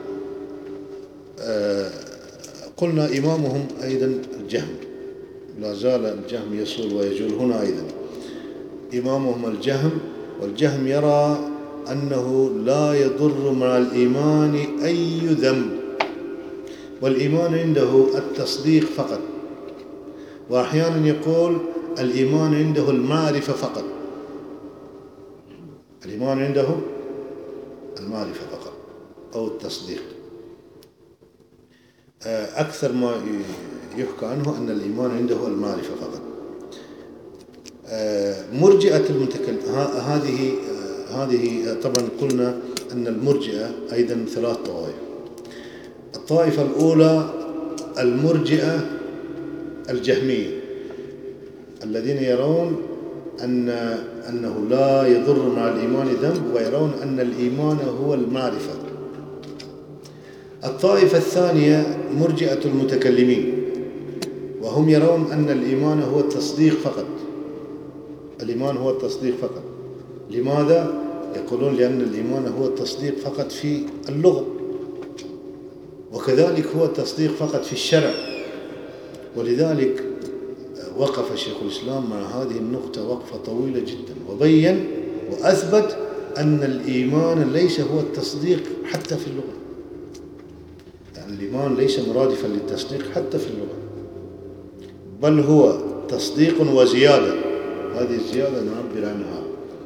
قلنا إمامهم أيضا الجهم، لا زال الجهم يصول ويجول هنا أيضا إمامهم الجهم، والجهم يرى أنه لا يضر مع الإيمان أي ذنب، والإيمان عنده التصديق فقط، وأحيانا يقول الإيمان عنده المعرفة فقط، الإيمان عنده المعرفة فقط أو التصديق. أكثر ما يحكى عنه أن الإيمان عنده المعرفة فقط. مرجئة المتكلم هذه طبعا قلنا أن المرجئة أيضا ثلاث طوائف. الطائفة الأولى المرجئة الجهمية الذين يرون أنه لا يضر مع الإيمان ذنب، ويرون أن الإيمان هو المعرفة. الطائفة الثانية مرجئة المتكلمين، وهم يرون أن الإيمان هو التصديق فقط، الإيمان هو التصديق فقط. لماذا؟ يقولون لأن الإيمان هو التصديق فقط في اللغة، وكذلك هو التصديق فقط في الشرع. ولذلك وقف شيخ الإسلام مع هذه النقطة وقفة طويلة جدا، وبين وأثبت أن الإيمان ليس هو التصديق حتى في اللغة، يعني الإيمان ليس مرادفا للتصديق حتى في اللغة، بل هو تصديق وزيادة. هذه الزيادة نعبر عنها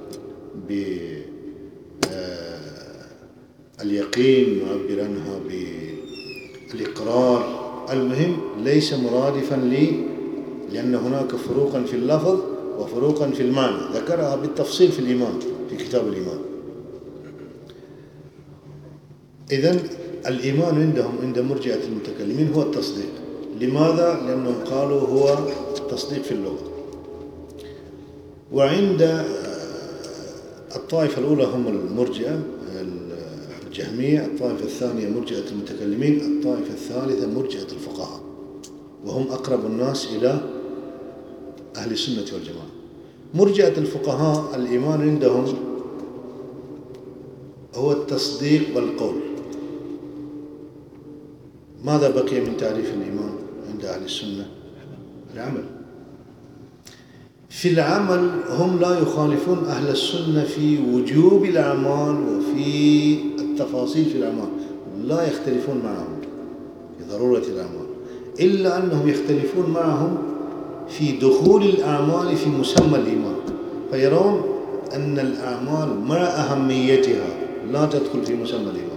باليقين، نعبر عنها بالإقرار. المهم ليس مرادفا لأن هناك فروقا في اللفظ وفروقا في المعنى، ذكرها بالتفصيل في الإيمان في كتاب الإيمان. إذن الإيمان عندهم عند مرجئة المتكلمين هو التصديق. لماذا؟ لأنهم قالوا هو تصديق في اللغة. وعند الطائفة الأولى هم المرجئة الجهمية، الطائفة الثانية مرجئة المتكلمين، الطائفة الثالثة مرجئة الفقهاء، وهم أقرب الناس إلى أهل السنة والجماعة. مرجئة الفقهاء الإيمان عندهم هو التصديق والقول. ماذا بقي من تعريف الإيمان عند أهل السنة؟ العمل. في العمل هم لا يخالفون أهل السنة في وجوب الأعمال وفي التفاصيل في الأعمال، لا يختلفون معهم في ضرورة الأعمال، إلا أنهم يختلفون معهم في دخول الأعمال في مسمى الإيمان، فيرون أن الأعمال مع أهميتها لا تدخل في مسمى الإيمان.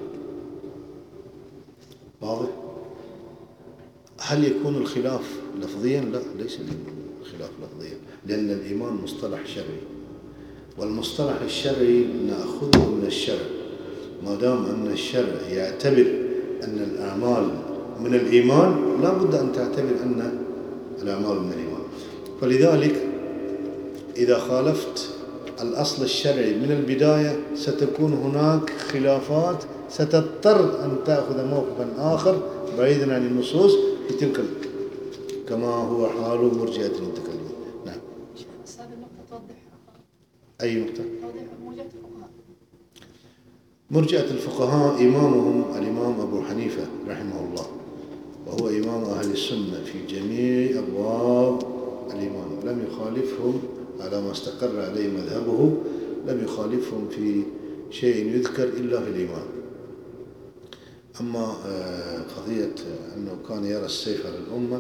واضح؟ هل يكون الخلاف لفظيا؟ لا، ليس الخلاف لفظيا، لأن الإيمان مصطلح شرعي، والمصطلح الشرعي نأخذه من الشرع. ما دام أن الشرع يعتبر أن الأعمال من الإيمان، لا بد أن تعتبر أن الأعمال من الإيمان. فلذلك إذا خالفت الأصل الشرعي من البداية ستكون هناك خلافات ستضطر أن تأخذ موقفا آخر بعيدا عن النصوص في تلك كما هو حال مرجئة المتكلمين. نعم. بس هذه النقطة توضح. أي نقطة؟ توضح مرجئة الفقهاء. مرجئة الفقهاء إمامهم الإمام أبو حنيفة رحمه الله، وهو إمام أهل السنة في جميع أبواب الإيمان، لم يخالفهم على ما استقر عليه مذهبه، لم يخالفهم في شيء يذكر إلا في الإيمان. أما قضية أنه كان يرى السيف على الأمة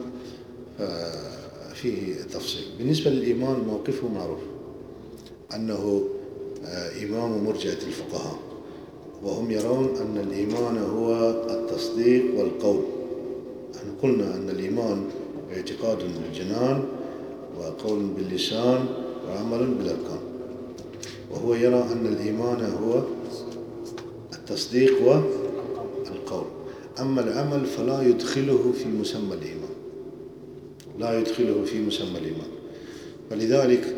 ففيه تفصيل. بالنسبة للإيمان موقفه معروف أنه إمام مرجئة الفقهاء، وهم يرون أن الإيمان هو التصديق والقول. نحن قلنا أن الإيمان اعتقاد بالجنان وقول باللسان وعمل بالأركان، وهو يرى أن الإيمان هو التصديق والقول. أما العمل فلا يدخله في مسمى الإيمان، لا يدخله في مسمى الإيمان. فلذلك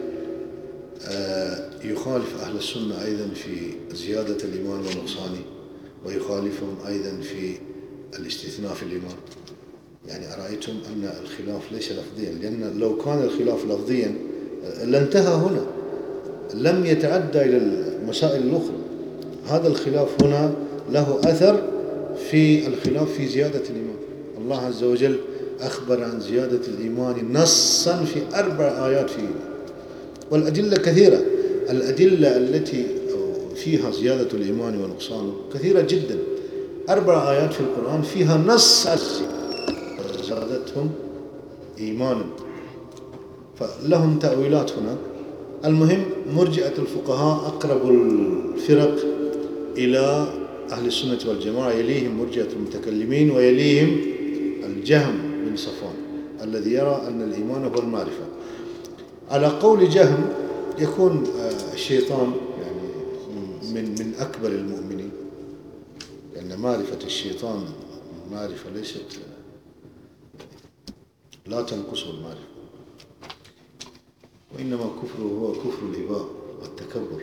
يخالف أهل السنة أيضا في زيادة الإيمان ونقصانه، ويخالفهم أيضا في الاستثناء في الإيمان. يعني أرأيتم أن الخلاف ليس لفظيا، لأن لو كان الخلاف لفظيا لانتهى هنا، لم يتعدى إلى المسائل الأخرى. هذا الخلاف هنا له أثر في الخلاف في زيادة الإيمان. الله عز وجل أخبر عن زيادة الإيمان نصا في 4 آيات فيه، والأدلة كثيرة. الأدلة التي فيها زيادة الإيمان ونقصانه كثيرة جدا. 4 آيات في القرآن فيها نص زادتهم إيمانا، فلهم تأويلات هناك. المهم مرجئة الفقهاء أقرب الفرق إلى أهل السنة والجماعة، يليهم مرجئة المتكلمين ويليهم الجهم بن صفوان الذي يرى أن الإيمان هو المعرفة. على قول جهم يكون الشيطان يعني من أكبر المؤمنين، لأن معرفة الشيطان معرفة ليست لا تنقصه المعرفة، وإنما كفره هو كفر الإباء والتكبر.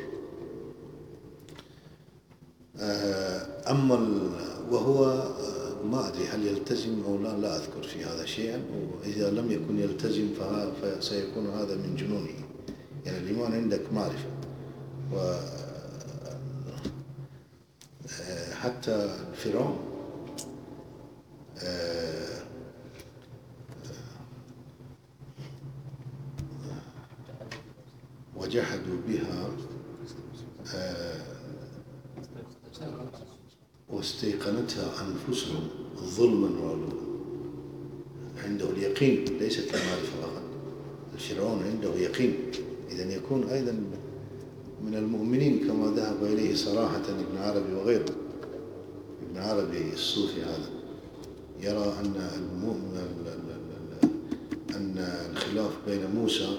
أما وهو ما أدري هل يلتزم أو لا أذكر في هذا شيئا، وإذا لم يكن يلتزم فسيكون هذا من جنونه. يعني الإيمان عندك معرفة، وحتى فرعون وجحدوا بها واستيقنتها أنفسهم ظلما وعلوا. عنده اليقين، ليست المعرفة فقط. الفرعون عنده يقين، إذن يكون أيضا من المؤمنين كما ذهب إليه صراحة ابن عربي وغيره. ابن عربي الصوفي هذا يرى أن الخلاف بين موسى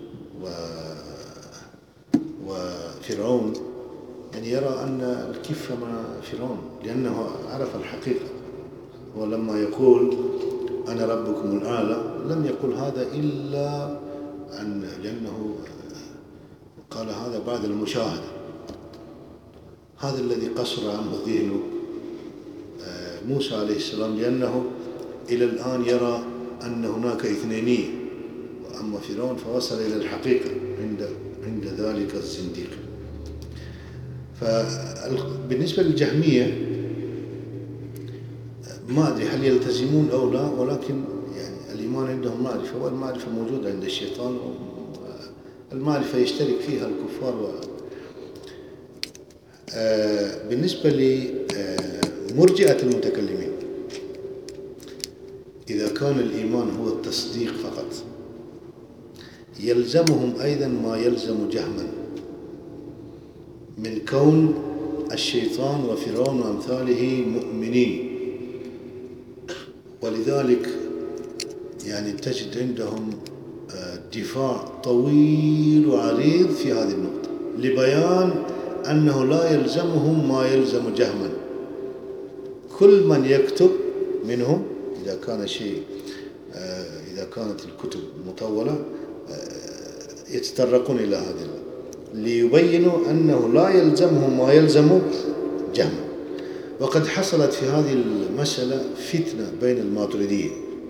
وفرعون، يعني يرى أن الكفة مع فرعون، لأنه عرف الحقيقة. ولما يقول أنا ربكم الأعلى لم يقل هذا إلا لأنه قال هذا بعد المشاهدة. هذا الذي قصر عنه ذهن موسى عليه السلام، لأنه إلى الآن يرى أن هناك اثنينية. وأما فرعون فوصل إلى الحقيقة عند ذلك الزنديق. فبالنسبة للجهمية ما أدري هل يلتزمون أو لا، ولكن يعني الإيمان عندهم معرفة، والمعرفة موجودة عند الشيطان، المعرفة يشترك فيها الكفار. بالنسبة لمرجئة المتكلمين، إذا كان الإيمان هو التصديق فقط يلزمهم أيضا ما يلزم جهما من كون الشيطان وفرعون وأمثاله مؤمنين. ولذلك يعني تجد عندهم دفاع طويل وعريض في هذه النقطة، لبيان أنه لا يلزمهم ما يلزم جهما. كل من يكتب منهم إذا كان شيء إذا كانت الكتب مطولة يتطرقون إلى هذا، ليبينوا أنه لا يلزمهم ما يلزم جهم. وقد حصلت في هذه المسألة فتنة بين الماتريدية،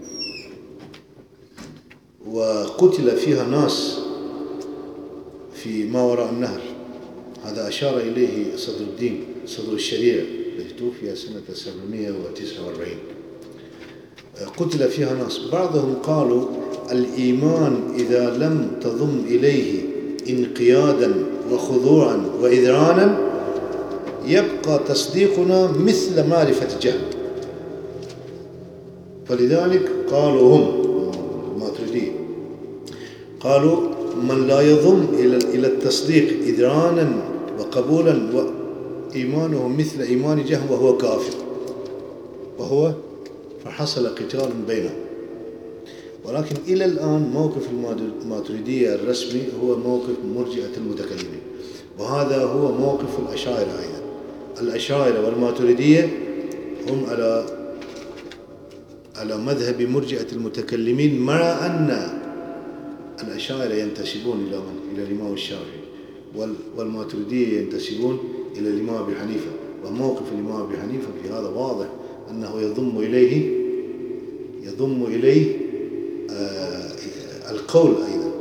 وقتل فيها ناس في ما وراء النهر. هذا أشار إليه صدر الدين صدر الشريعة الذي توفي سنة 749. قتل فيها ناس. بعضهم قالوا الإيمان إذا لم تضم إليه انقيادا وخضوعا وإذرانا يبقى تصديقنا مثل معرفة جهل. فلذلك قالوا هم الماتريدية قالوا من لا يضم إلى التصديق إذرانا وقبولا وإيمانه مثل إيمان جهم وهو كافر. فحصل قتال بينهم. ولكن إلى الآن موقف الماتريدية الرسمي هو موقف مرجئة المتكلمين، وهذا هو موقف الأشاعرة أيضا. الأشاعرة والماتريدية هم على مذهب مرجئة المتكلمين، مع أن الأشاعرة ينتسبون إلى الإمام الشافعي، والماتريدية ينتسبون إلى الإمام أبي حنيفة. وموقف الإمام أبي حنيفة في هذا واضح أنه يضم إليه القول أيضا.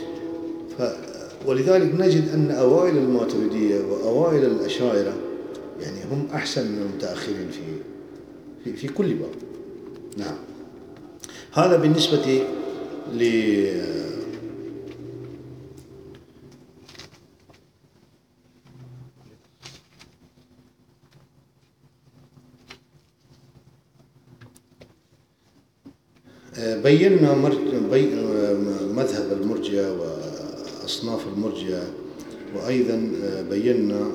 ولذلك نجد أن أوائل الماتريدية وأوائل الأشاعرة يعني هم أحسن من المتأخرين في كل باب. نعم. هذا بالنسبة بينا مذهب المرجئة وأصناف المرجئة، وأيضا بينا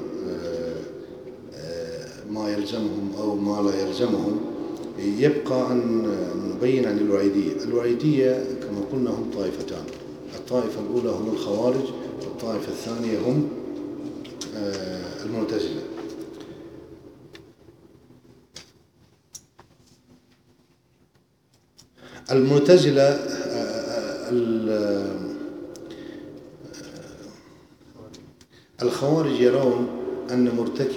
ما يلزمهم أو ما لا يلزمهم. يبقى أن نبين عن الوعيدية. الوعيدية كما قلنا هم طائفتان. الطائفة الأولى هم الخوارج، والطائفة الثانية هم المعتزلة. المعتزلة الخوارج يرون أن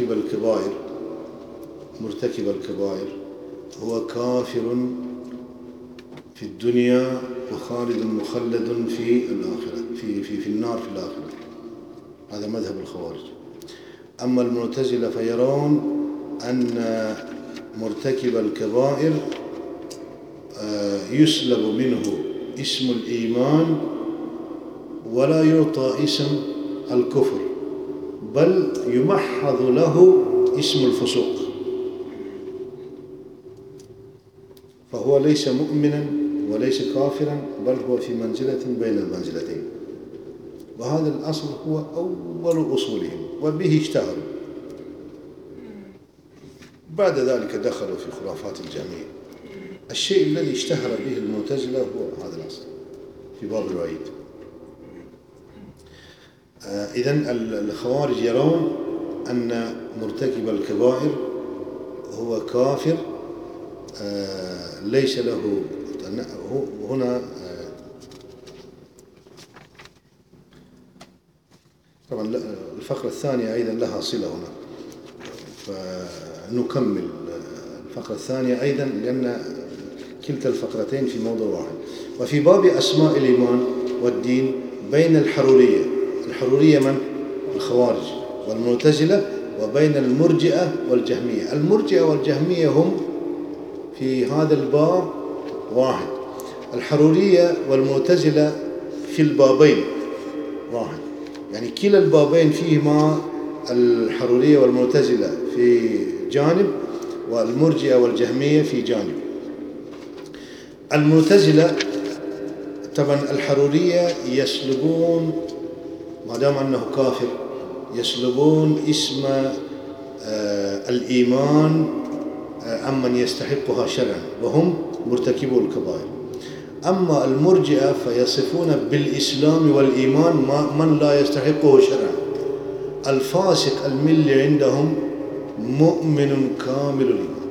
مرتكب الكبائر هو كافر في الدنيا وخالد مخلد في الآخرة في النار في الآخرة. هذا مذهب الخوارج. أما المعتزلة فيرون أن مرتكب الكبائر يسلب منه اسم الإيمان ولا يعطى اسم الكفر، بل يمحض له اسم الفسوق، فهو ليس مؤمنا وليس كافرا، بل هو في منزلة بين المنزلتين. وهذا الأصل هو أول أصولهم، وبه اشتهروا. بعد ذلك دخلوا في خرافات الجهمية. الشيء الذي اشتهر به المعتزلة هو هذا الأصل في باب الوعيد. إذن الخوارج يرون أن مرتكب الكبائر هو كافر، ليس له هنا. طبعا الفقرة الثانية أيضا لها صلة هنا، فنكمل الفقرة الثانية أيضا لأن كلتا الفقرتين في موضوع واحد. وفي باب أسماء الإيمان والدين بين الحرورية من؟ الخوارج والمعتزلة، وبين المرجئة والجهمية. المرجئة والجهمية هم في هذا الباب واحد. الحرورية والمعتزلة في البابين واحد، يعني كلا البابين فيهما الحرورية والمعتزلة في جانب، والمرجئة والجهمية في جانب. المعتزلة طبعا الحرورية يسلبون ما دام أنه كافر، يسلبون اسم الإيمان عمن يستحقها شرعا وهم مرتكبو الكبائر. أما المرجئة فيصفون بالإسلام والإيمان من لا يستحقه شرعا. الفاسق الملي عندهم مؤمن كامل الإيمان،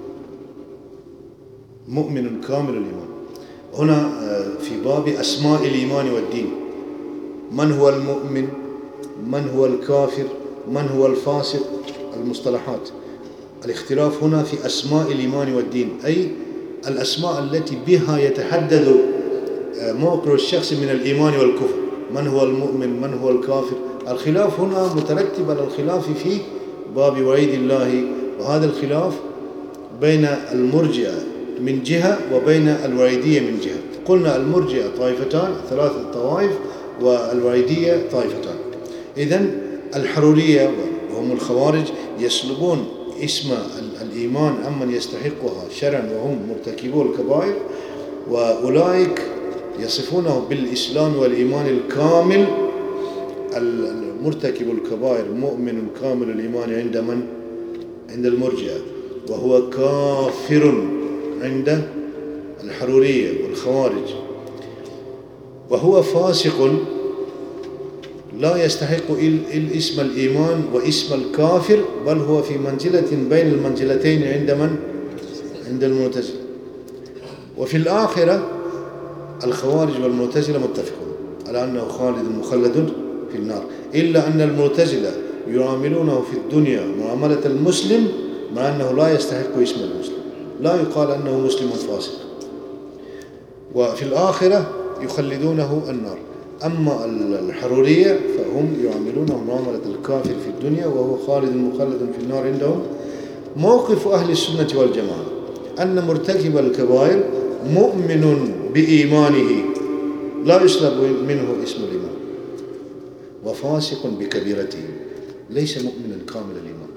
مؤمن كامل الإيمان. هنا في باب أسماء الإيمان والدين، من هو المؤمن من هو الكافر، من هو الفاسق، المصطلحات. الاختلاف هنا في أسماء الإيمان والدين، أي الأسماء التي بها يتحدد موقع الشخص من الإيمان والكفر، من هو المؤمن، من هو الكافر. الخلاف هنا مترتب على الخلاف في باب وعيد الله، وهذا الخلاف بين المرجئة من جهة وبين الوعيدية من جهة. قلنا المرجئة طائفتان، 3 طوائف، والوعيدية طائفتان. إذن الحرورية وهم الخوارج يسلبون اسم الإيمان عمن يستحقها شرعا وهم مرتكبو الكبائر، وأولئك يصفونه بالإسلام والإيمان الكامل. المرتكب الكبائر مؤمن كامل الإيمان عند من؟ عند المرجئة، وهو كافر عند الحرورية والخوارج، وهو فاسق لا يستحق اسم الإيمان واسم الكافر، بل هو في منزلة بين المنزلتين عند من؟ عند المعتزلة. وفي الآخرة الخوارج والمعتزلة متفقون على أنه خالد مخلد في النار، إلا أن المعتزلة يعاملونه في الدنيا معاملة المسلم، مع أنه لا يستحق اسم المسلم، لا يقال أنه مسلم فاسق، وفي الآخرة يخلدونه النار. أما الحرورية فهم يعاملونه معاملة الكافر في الدنيا وهو خالد مخلد في النار عندهم. موقف أهل السنة والجماعة أن مرتكب الكبائر مؤمن بإيمانه لا يسلب منه اسم الإيمان، وفاسق بكبيرته ليس مؤمنا كامل الإيمان.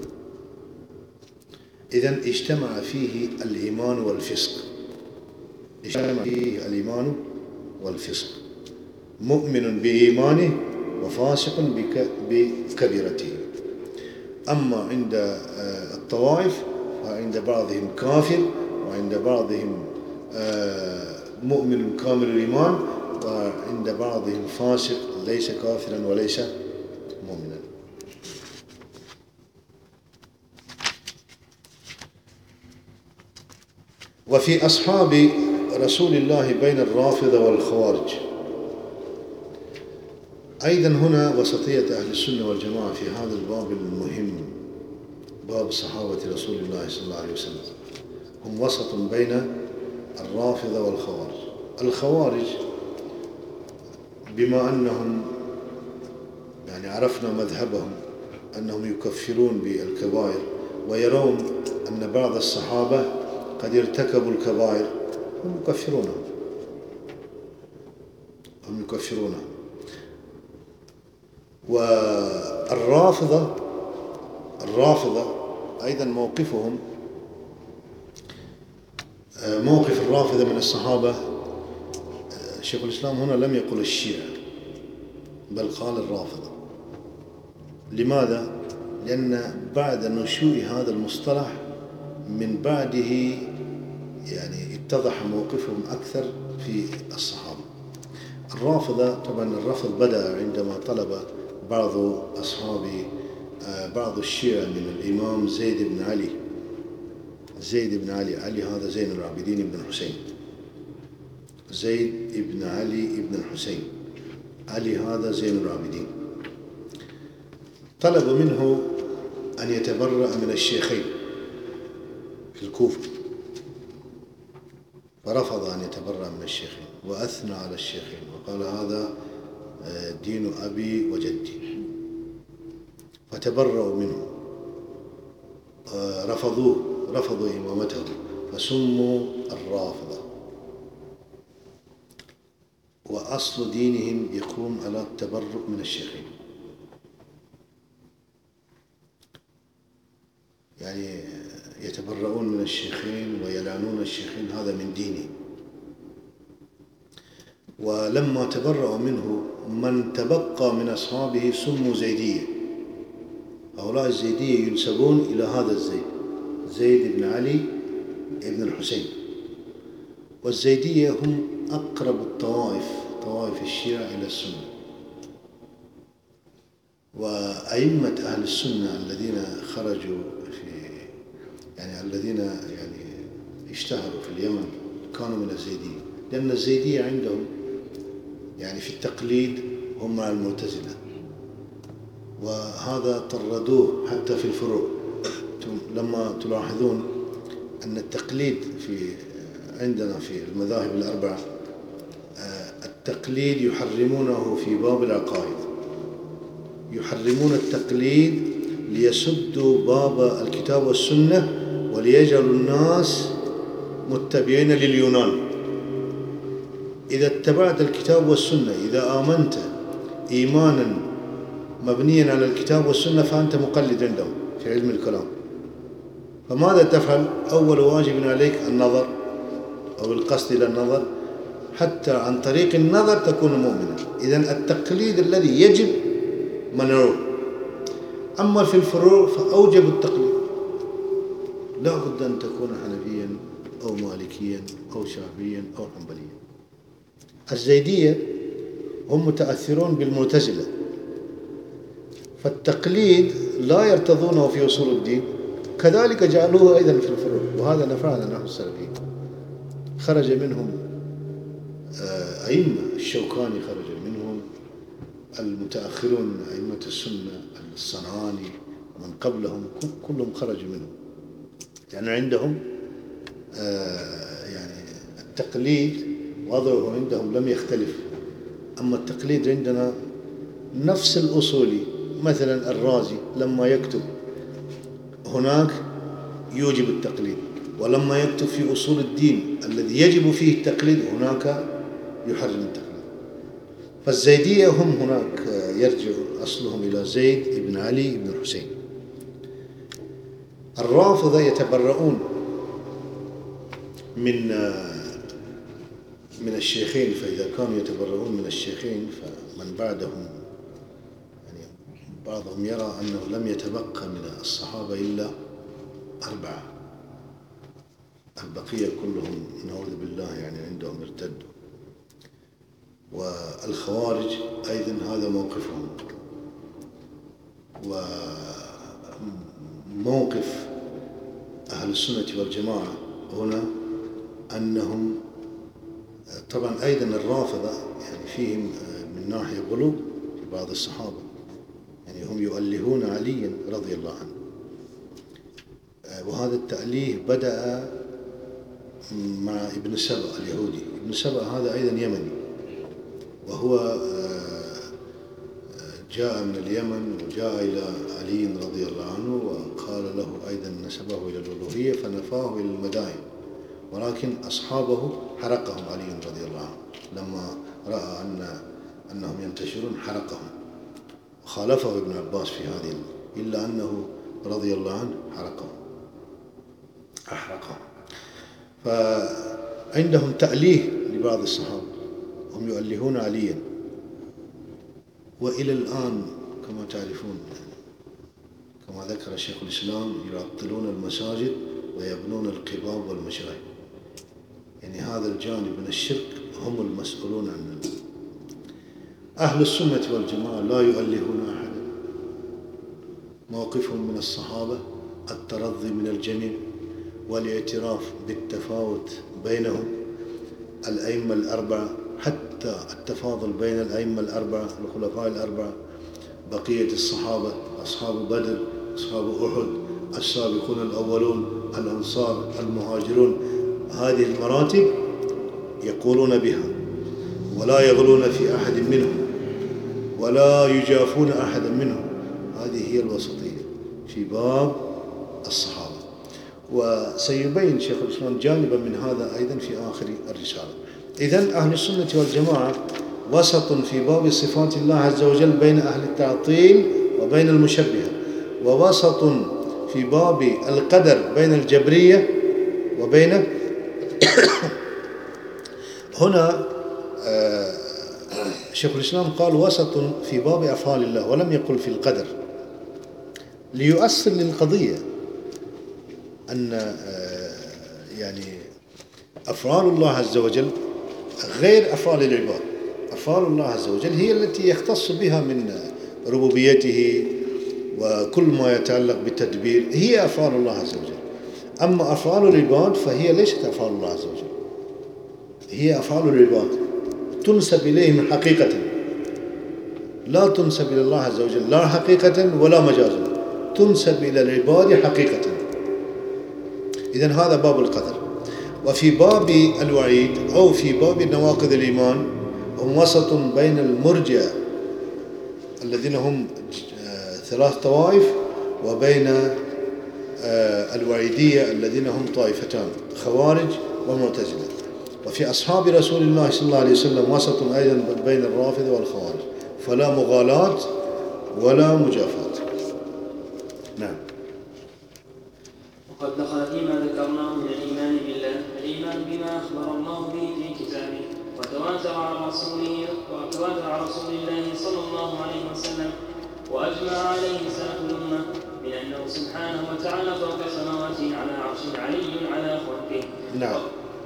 إذن اجتمع فيه الإيمان والفسق، اجتمع فيه الإيمان والفسق، مؤمن بإيمانه وفاسق بكبيرته. أما عند الطوائف فعند بعضهم كافر، وعند بعضهم مؤمن كامل الإيمان، وعند بعضهم فاسق ليس كافرا وليس مؤمنا. وفي أصحاب رسول الله بين الرافضة والخوارج أيضا هنا وسطية أهل السنة والجماعة في هذا الباب المهم، باب صحابة رسول الله صلى الله عليه وسلم. هم وسط بين الرافضة والخوارج. الخوارج بما أنهم يعني عرفنا مذهبهم أنهم يكفرون بالكبائر ويرون أن بعض الصحابة قد ارتكبوا الكبائر، هم يكفرونهم. والرافضة أيضا موقفهم موقف الرافضة من الصحابة. شيخ الإسلام هنا لم يقل الشيعة بل قال الرافضة. لماذا؟ لأن بعد نشوء هذا المصطلح من بعده يعني اتضح موقفهم أكثر في الصحابة. الرافضة طبعا الرفض بدأ عندما طلب بعض أصحاب بعض الشيعة من الإمام زيد بن علي، علي هذا زين العابدين بن الحسين، زيد بن علي بن الحسين، علي هذا زين العابدين، طلبوا منه أن يتبرأ من الشيخين في الكوفة، فرفض أن يتبرأ من الشيخين وأثنى على الشيخين وقال هذا دين أبي وجدي، فتبرأوا منه، رفضوا إمامته فسموا الرافضة. وأصل دينهم يقوم على التبرؤ من الشيخين، يعني يتبرؤون من الشيخين ويلعنون الشيخين، هذا من دينهم. ولما تبرأوا منه من تبقى من أصحابه سموا زيدية. هؤلاء الزيدية ينسبون إلى هذا زيد بن علي بن الحسين. والزيدية هم أقرب طوائف الشيعة إلى السنة. وأئمة أهل السنة الذين خرجوا الذين اشتهروا في اليمن كانوا من الزيدية، لأن الزيدية عندهم في التقليد هم مع المعتزلة، وهذا طردوه حتى في الفروع. لما تلاحظون أن التقليد عندنا في المذاهب الأربعة، التقليد يحرمونه في باب العقائد، يحرمون التقليد ليسدوا باب الكتاب والسنة وليجعلوا الناس متبعين لليونان. إذا اتبعت الكتاب والسنة، إذا آمنت إيمانا مبنيا على الكتاب والسنة فأنت مقلد عندهم في علم الكلام. فماذا تفعل؟ أول واجب عليك النظر أو القصد إلى النظر، حتى عن طريق النظر تكون مؤمنا. إذن التقليد الذي يجب منعه. أما في الفروع فأوجب التقليد، لا بد أن تكون حنفيا أو مالكيا أو شافعيا أو حنبليا. الزيدية هم متأثرون بالمعتزلة، فالتقليد لا يرتضونه في أصول الدين، كذلك جعلوه أيضا في الفروع. وهذا نفعنا نحن السلفيين. خرج منهم أئمة، الشوكاني خرج منهم، المتأخرون من أئمة السنة، الصنعاني ومن قبلهم كلهم خرجوا منهم، يعني عندهم يعني التقليد وضعه عندهم لم يختلف. أما التقليد عندنا نفس الأصولي، مثلا الرازي لما يكتب هناك يوجب التقليد، ولما يكتب في أصول الدين الذي يجب فيه التقليد هناك يحرم التقليد. فالزيدية هم هناك يرجع أصلهم إلى زيد بن علي بن الحسين. الرافضة يتبرؤون من الشيخين، فإذا كانوا يتبرؤون من الشيخين فمن بعدهم يعني بعضهم يرى أنه لم يتبقى من الصحابة إلا 4، البقية كلهم نعوذ بالله يعني عندهم ارتدوا. والخوارج أيضا هذا موقفهم. وموقف أهل السنة والجماعة هنا أنهم طبعا أيضا الرافضة يعني فيهم من ناحية غلو في بعض الصحابة، يعني هم يؤلهون عليا رضي الله عنه. وهذا التأليه بدأ مع ابن سبأ اليهودي. ابن سبأ هذا أيضا يمني، وهو جاء من اليمن وجاء إلى علي رضي الله عنه وقال له أيضا نسبه إلى الألوهية فنفاه إلى المدائن، ولكن أصحابه حرقهم علي رضي الله عنه لما رأى أنهم ينتشرون، حرقهم. خالفه ابن عباس في هذه إلا أنه رضي الله عنه أحرقهم. فعندهم تأليه لبعض الصحابة، هم يؤلهون عليا. وإلى الآن كما تعرفون كما ذكر شيخ الإسلام يعطلون المساجد ويبنون القباب والمشاهد، يعني هذا الجانب من الشرك هم المسؤولون عنه. أهل السنة والجماعة لا يؤلهون أحدا، موقفهم من الصحابة الترضي من الجميع والاعتراف بالتفاوت بينهم الأئمة الأربعة، حتى التفاضل بين الأئمة الأربعة الخلفاء الأربعة، بقية الصحابة، أصحاب بدر، أصحاب أحد، السابقون الأولون، الأنصار، المهاجرون، هذه المراتب يقولون بها ولا يغلون في أحد منهم ولا يجافون أحدا منهم. هذه هي الوسطية في باب الصحابة. وسيبين شيخ الإسلام جانبا من هذا أيضا في آخر الرسالة. إذن أهل السنة والجماعة وسط في باب صفات الله عز وجل بين أهل التعطيل وبين المشبهة، ووسط في باب القدر بين الجبرية وبين هنا شيخ الإسلام قال وسط في باب أفعال الله ولم يقل في القدر، ليؤصل للقضية أن يعني أفعال الله عز وجل غير أفعال العباد. أفعال الله عز وجل هي التي يختص بها من ربوبيته وكل ما يتعلق بالتدبير، هي أفعال الله عز وجل. أما أفعال العباد فهي ليست أفعال الله عز وجل، هي أفعال العباد تنسب إليهم حقيقة، لا تنسب إلى الله عز وجل لا حقيقة ولا مجازا، تنسب إلى العباد حقيقة. إذن هذا باب القدر. وفي باب الوعيد أو في باب نواقض الإيمان هم وسط بين المرجئة الذين هم 3 طوائف وبين الوعيدية الذين هم طائفتان، خوارج ومعتزلة. وفي أصحاب رسول الله صلى الله عليه وسلم وسط أيضا بين الرافضة والخوارج، فلا مغالاة ولا مجافاة. نعم. وقد دخل فيما ذكرناه من الإيمان بالله الإيمان بما أخبر الله به في كتابه وتواتر عن رسول الله صلى الله عليه وسلم وأجمع عليه سلف الأمة من أنه سبحانه وتعالى فوق سماواته على عرش علي على خلقه. نعم.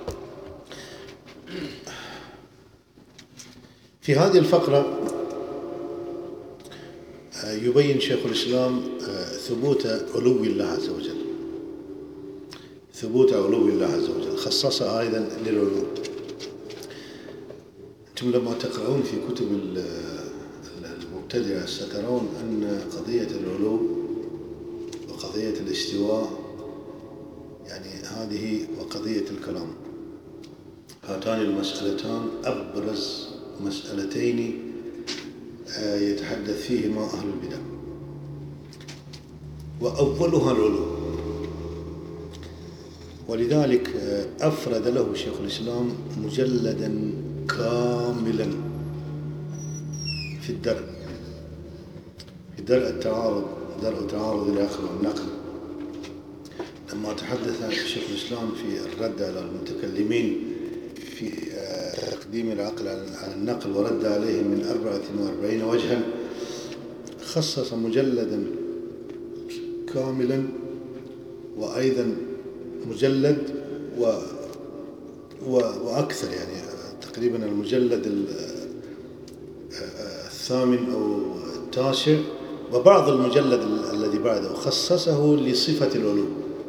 في هذه الفقرة يبين شيخ الإسلام ثبوت علو الله عز وجل، ثبوت علو الله عز وجل، خصصها أيضا للعلو. أنتم لما تقرؤون في كتب المبتدعة سترون أن قضية العلو وقضية الاستواء يعني هذه وقضية الكلام، هاتان المسألتان أبرز مسألتين يتحدث فيهما أهل البدع، وأولها العلو. ولذلك أفرد له شيخ الإسلام مجلدا كاملا في الدرء، في درء التعارض، درء تعارض العقل والنقل. لما تحدث شيخ الإسلام في الرد على المتكلمين في تقديم العقل على النقل ورد عليهم من 44 وجها، خصص مجلدا كاملا وأيضا مجلد وأكثر، يعني تقريبا المجلد 8 أو 9 وبعض المجلد الذي بعده خصصه لصفة العلو،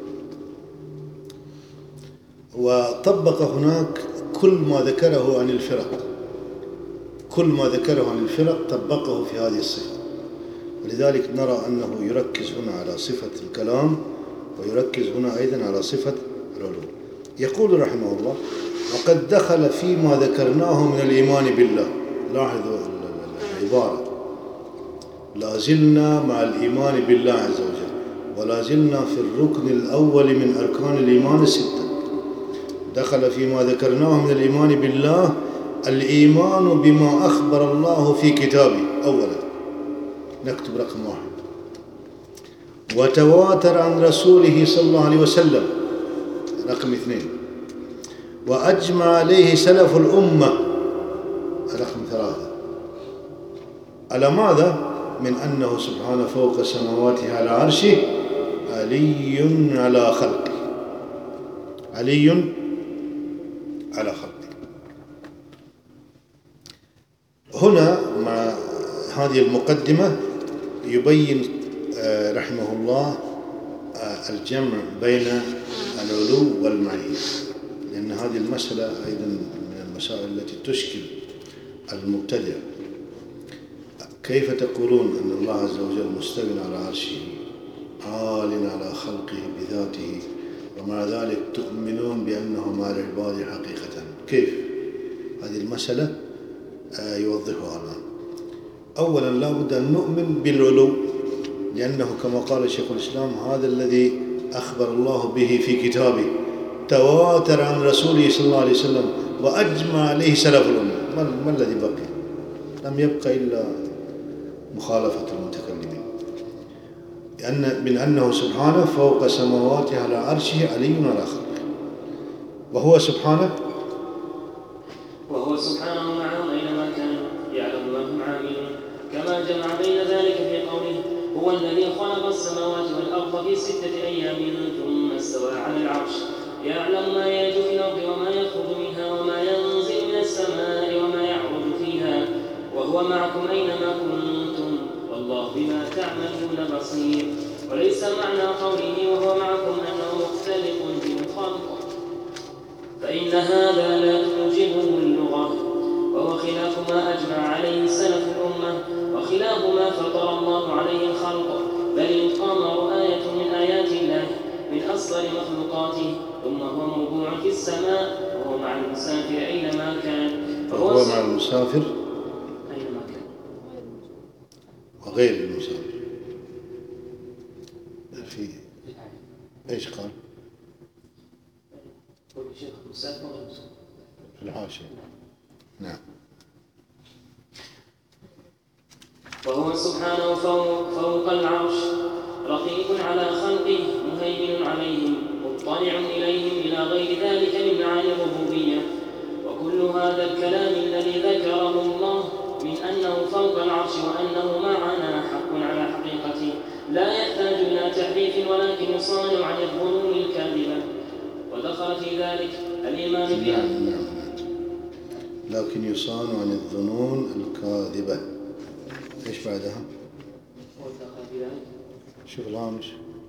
وطبق هناك كل ما ذكره عن الفرق، كل ما ذكره عن الفرق طبقه في هذه الصفة. ولذلك نرى أنه يركز هنا على صفة الكلام ويركز هنا أيضا على صفة العلو. يقول رحمه الله: وقد دخل فيما ذكرناه من الإيمان بالله. لاحظوا العبارة، لا زلنا مع الإيمان بالله عز وجل، ولا زلنا في الركن الأول من أركان الإيمان 6. دخل فيما ذكرناه من الإيمان بالله الإيمان بما أخبر الله في كتابه أولا، نكتب رقم 1. وتواتر عن رسوله صلى الله عليه وسلم رقم 2. وأجمع عليه سلف الأمة رقم 3. على ماذا؟ من أنه سبحانه فوق سماواته على عرشه علي على خلقه، علي على خلقه. هنا مع هذه المقدمة يبين رحمه الله الجمع بين العلو والمعية، لأن هذه المسألة أيضا من المسائل التي تشكل المبتدع. كيف تقولون أن الله عز وجل مستو على عرشه عال على خلقه بذاته، ومع ذلك تؤمنون بأنه مع العباد حقيقة؟ كيف؟ هذه المسألة يوضحها الآن. أولا لا بد أن نؤمن بالعلو، لأنه كما قال شيخ الإسلام هذا الذي أخبر الله به في كتابه، تواتر عن رسوله صلى الله عليه وسلم وأجمع عليه سلف الأمة. ما الذي بقي؟ لم يبقى إلا مخالفة المتكلمين، لأن من أنه سبحانه فوق سماواته على عرشه علي على خلقه، وهو سبحانه معهم أينما كانوا يعلم ما هم عاملون، كما جمع بين ذلك في قوله: هو الذي خلق السماوات والأرض في 6 أيام ثم استوى على العرش، يعلم ما يلج في الأرض وما يخرج منها وما ينزل من السماء وما يعرج فيها، وهو معكم أينما كنتم والله بما تعملون بصير. وليس معنى قوله وهو معكم أنه مختلف بمخالطة، فإن هذا لا توجبه اللغة، وهو خلاف ما أجمع عليه سلف الأمة أصغر مخلوقاته، ثم هو موضوع في السماء وهو مع المسافر أينما كان. وهو مع المسافر أينما كان وغير المسافر. في ايش قال؟ في الحاشية. نعم. وهو سبحانه فوق العرش، رقيب على خلقه، مهيمن عليهم، مطلع إليهم إلى غير ذلك من معاني الربوبية. وكل هذا الكلام الذي ذكره الله من أنه فوق العرش وأنه معنا حق على حقيقته، لا يحتاج إلى تحريف، ولكن يصان عن الظنون الكاذبة. ودخل في ذلك الإيمان بأن نعم. لكن يصان عن الظنون الكاذبة. ايش بعدها؟ ودخل في ذلك شوف الهامش.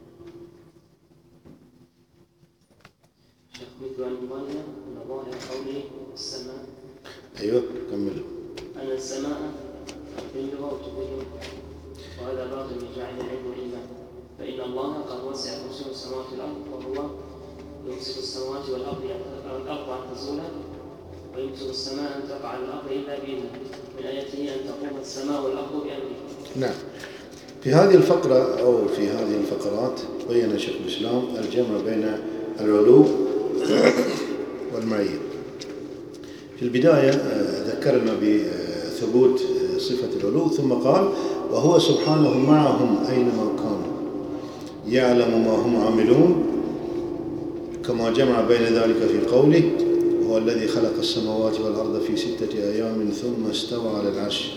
شيخ مثل أن يظن أن ظاهر قوله السماء. ايوه كمل. أن السماء تبلغ وتبلغ، وهذا باطل من جعل العلم والإيمان، فإن الله قد وسع كرسيه السماوات والأرض، وهو يمسك السماوات والأرض أن تزولا، ويمسك السماء أن تقع على الأرض إلا بإذنه، من آياته أن تقوم السماء والأرض بأمره. نعم. في هذه الفقرة أو في هذه الفقرات بين شيخ الإسلام الجمع بين العلو والمعية. في البداية ذكرنا بثبوت صفة العلو، ثم قال وهو سبحانه معهم أينما كانوا يعلم ما هم عاملون، كما جمع بين ذلك في قوله هو الذي خلق السماوات والأرض في 6 أيام ثم استوى على العرش.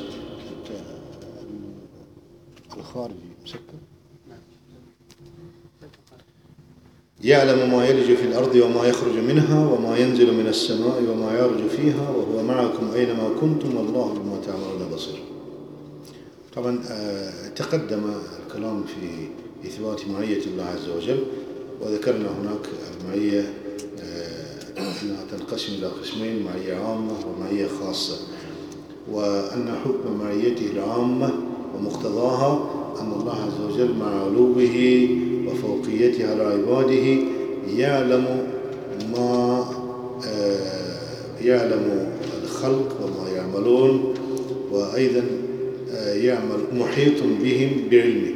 الخارجي مسكر. يعلم ما يلج في الأرض وما يخرج منها وما ينزل من السماء وما يعرج فيها وهو معكم أينما كنتم والله بما تعملون بصير. طبعا تقدم الكلام في إثبات معية الله عز وجل، وذكرنا هناك المعية أنها تنقسم إلى قسمين: معية عامة ومعية خاصة، وأن حكم معيته العامة ومقتضاها أن الله عز وجل مع علوه وفوقيته على عباده يعلم الخلق وما يعملون، وأيضا يعمل محيط بهم بعلمه.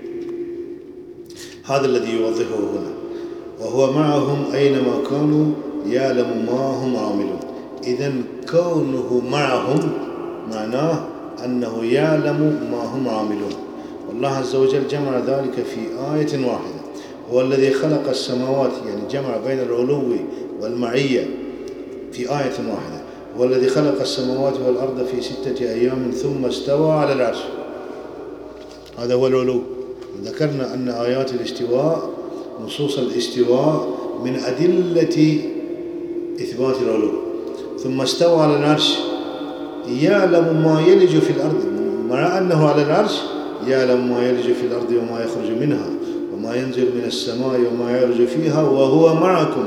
هذا الذي يوضحه هنا، وهو معهم أينما كانوا يعلم ما هم عاملون. إذن كونه معهم معناه أنه يعلم ما هم عاملون. والله عز وجل جمع ذلك في آية واحدة: هو الذي خلق السماوات، يعني جمع بين العلو والمعية في آية واحدة: هو الذي خلق السماوات والأرض في 6 أيام ثم استوى على العرش. هذا هو العلو. ذكرنا أن آيات الاستواء، نصوص الاستواء، من أدلة إثبات العلو. ثم استوى على العرش، يعلم ما يلج في الأرض، مع أنه على العرش يعلم ما يلج في الأرض وما يخرج منها وما ينزل من السماء وما يعرج فيها وهو معكم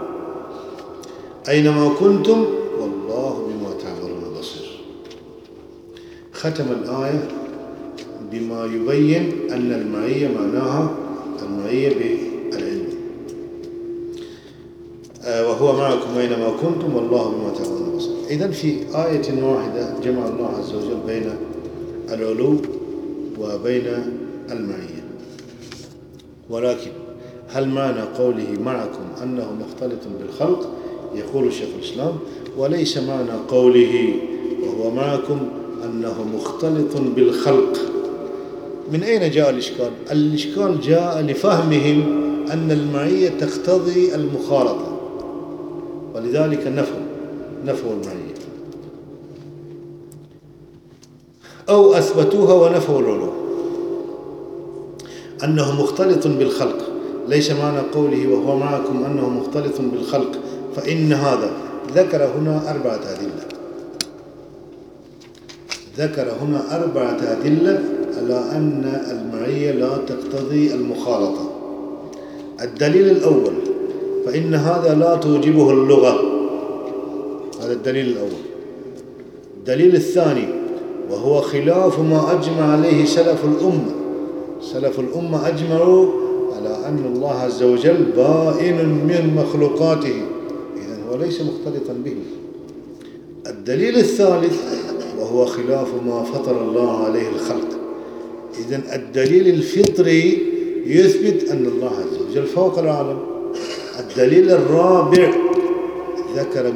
أينما كنتم والله بما تعملون بصير. ختم الآية بما يبين أن المعية معناها المعية بالعلم. وهو معكم أينما كنتم والله بما تعملون بصير. إذن في آية واحدة جمع الله عز وجل بين العلو وبين المعية. ولكن هل معنى قوله معكم أنه مختلط بالخلق؟ يقول شيخ الإسلام: وليس معنى قوله وهو معكم أنه مختلط بالخلق. من أين جاء الإشكال؟ الإشكال جاء لفهمهم أن المعية تقتضي المخالطة، ولذلك نفوا المعية، أو أثبتوها ونفوا العلو، أنه مختلط بالخلق. ليس معنى قوله وهو معكم أنه مختلط بالخلق، فإن هذا ذكر هنا 4 أدلة. ذكر هنا 4 أدلة على أن المعية لا تقتضي المخالطة. الدليل الأول: فإن هذا لا توجبه اللغة. هذا الدليل الأول. الدليل الثاني: وهو خلاف ما أجمع عليه سلف الأمة. سلف الأمة أجمعوا على أن الله عز وجل بائن من مخلوقاته، إذن هو ليس مختلطا به. الدليل الثالث وهو خلاف ما فطر الله عليه الخلق. إذن الدليل الفطري يثبت أن الله عز وجل فوق العالم. الدليل الرابع ذكر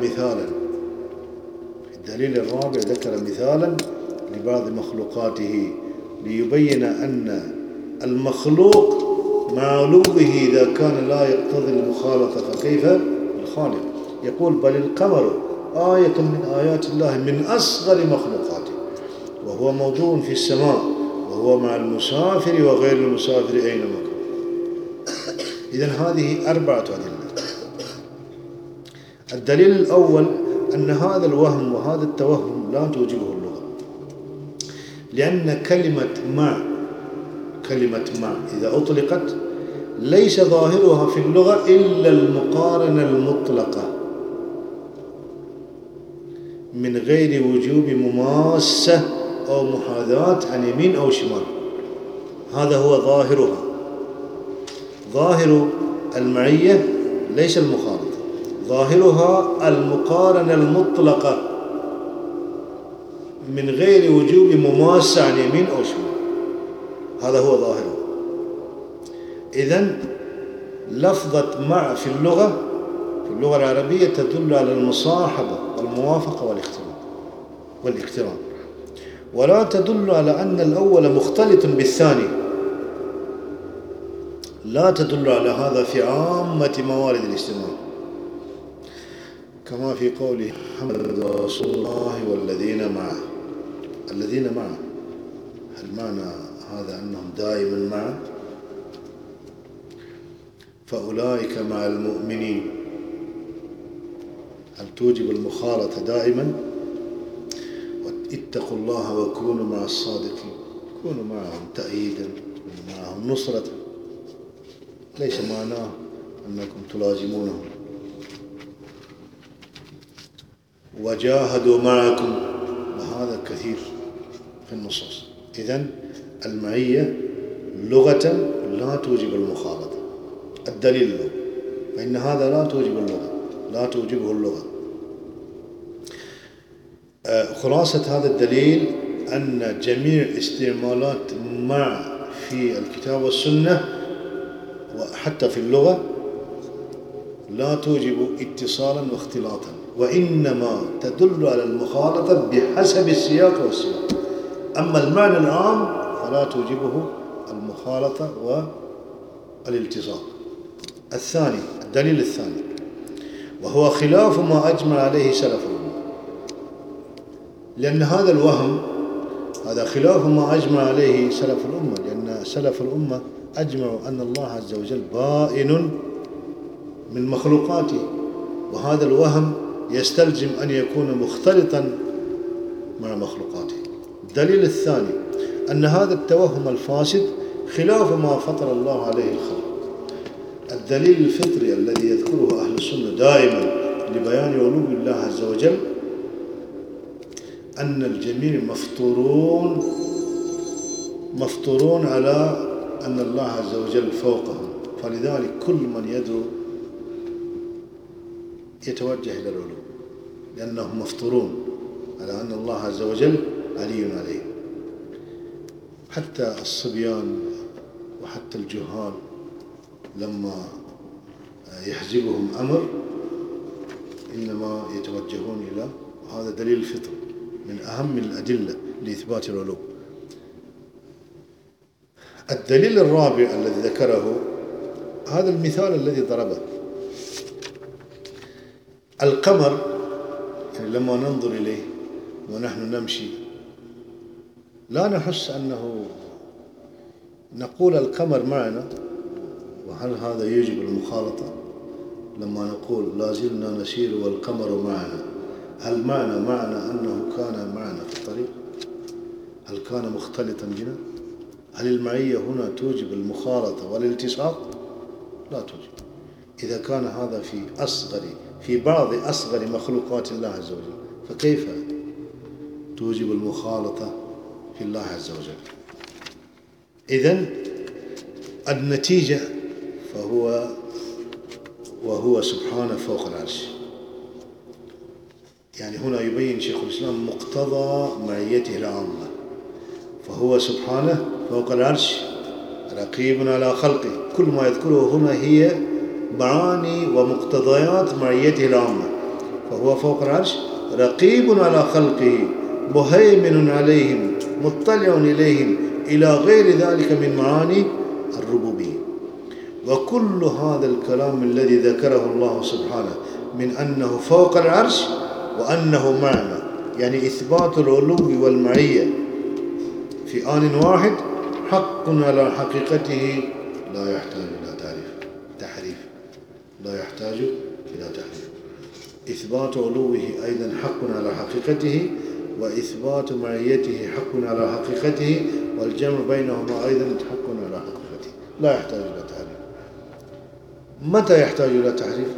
مثالا لبعض مخلوقاته ليبين أن المخلوق مع علوه إذا كان لا يقتضي المخالطة فكيف الخالق. يقول بل القمر آية من آيات الله من أصغر مخلوقاته وهو موضوع في السماء وهو مع المسافر وغير المسافر أينما كان. إذن هذه 4 أدلة. الدليل الأول أن هذا الوهم وهذا التوهم لا توجبه اللغة، لأن كلمة مع إذا أطلقت ليس ظاهرها في اللغة إلا المقارنة المطلقة من غير وجوب مماسة أو محاذاة عن يمين أو شمال. هذا هو ظاهرها. ظاهر المعية ليس المخالطة، ظاهرها المقارنة المطلقة من غير وجوب مماسة عن يمين أو شمال. هذا هو ظاهره. إذن لفظة مع في اللغة العربية تدل على المصاحبة والموافقة والاقتران، ولا تدل على أن الأول مختلط بالثاني. لا تدل على هذا في عامة موارد الاجتماع، كما في قوله محمد رسول الله والذين معه. الذين معه، هل معنى هذا أنهم دائما معه؟ فأولئك مع المؤمنين، هل توجب المخالطة دائما؟ اتقوا الله وكونوا مع الصادقين، كونوا معهم تأييدا، كونوا معهم نصرة. ليس معناه أنكم تلازمونهم. وجاهدوا معكم، وهذا كثير في النصوص. إذن المعية لغة لا توجب المخالطة. الدليل له، فإن هذا لا توجبه اللغة. خلاصة هذا الدليل أن جميع استعمالات مع في الكتاب والسنة وحتى في اللغة لا توجب اتصالا واختلاطا، وإنما تدل على المخالطة بحسب السياق والسياق. أما المعنى العام فلا توجبه المخالطة والالتصاق. الدليل الثاني وهو خلاف ما أجمع عليه سلف الأمة، لأن هذا الوهم هذا خلاف ما أجمع عليه سلف الأمة، لأن سلف الأمة أجمعوا أن الله عز وجل بائن من مخلوقاته، وهذا الوهم يستلزم أن يكون مختلطا مع مخلوقاته. الدليل الثاني أن هذا التوهم الفاسد خلاف ما فطر الله عليه الخلق. الدليل الفطري الذي يذكره أهل السنة دائما لبيان علو الله عز وجل أن الجميع مفطورون على أن الله عز وجل فوقهم، فلذلك كل من يدعو يتوجه إلى العلو، لأنهم مفطورون على أن الله عز وجل علي عليهم. حتى الصبيان وحتى الجهال لما يحزبهم أمر إنما يتوجهون إلى هذا دليل الفطر من أهم الأدلة لإثبات العلو. الدليل الرابع الذي ذكره هذا المثال الذي ضربه. القمر يعني لما ننظر إليه ونحن نمشي لا نحس أنه نقول القمر معنا، وهل هذا يوجب المخالطة؟ لما نقول لا زلنا نسير والقمر معنا، هل معنى أنه كان معنا في الطريق؟ هل كان مختلطا بنا؟ هل المعية هنا توجب المخالطة والالتصاق؟ لا توجب. إذا كان هذا في بعض أصغر مخلوقات الله عز وجل، فكيف توجب المخالطة في الله عز وجل؟ إذن النتيجة وهو سبحانه فوق العرش. يعني هنا يبين شيخ الإسلام مقتضى معيته العامة، فهو سبحانه فوق العرش رقيب على خلقه. كل ما يذكره هنا هي معاني ومقتضيات معيته العامة. فهو فوق العرش رقيب على خلقه مهيمن عليهم مطلع إليهم إلى غير ذلك من معاني الربوبية. وكل هذا الكلام الذي ذكره الله سبحانه من أنه فوق العرش وأنه معنا، يعني إثبات العلو والمعية في آن واحد، حق على حقيقته لا يحتاج إلى تحريف، لا يحتاج إلى تحريف. إثبات علوه أيضا حق على حقيقته، وإثبات معيته حق على حقيقته، والجمع بينهما أيضا حق على حقيقته، لا يحتاج إلى تحريف. متى يحتاج إلى تحريف؟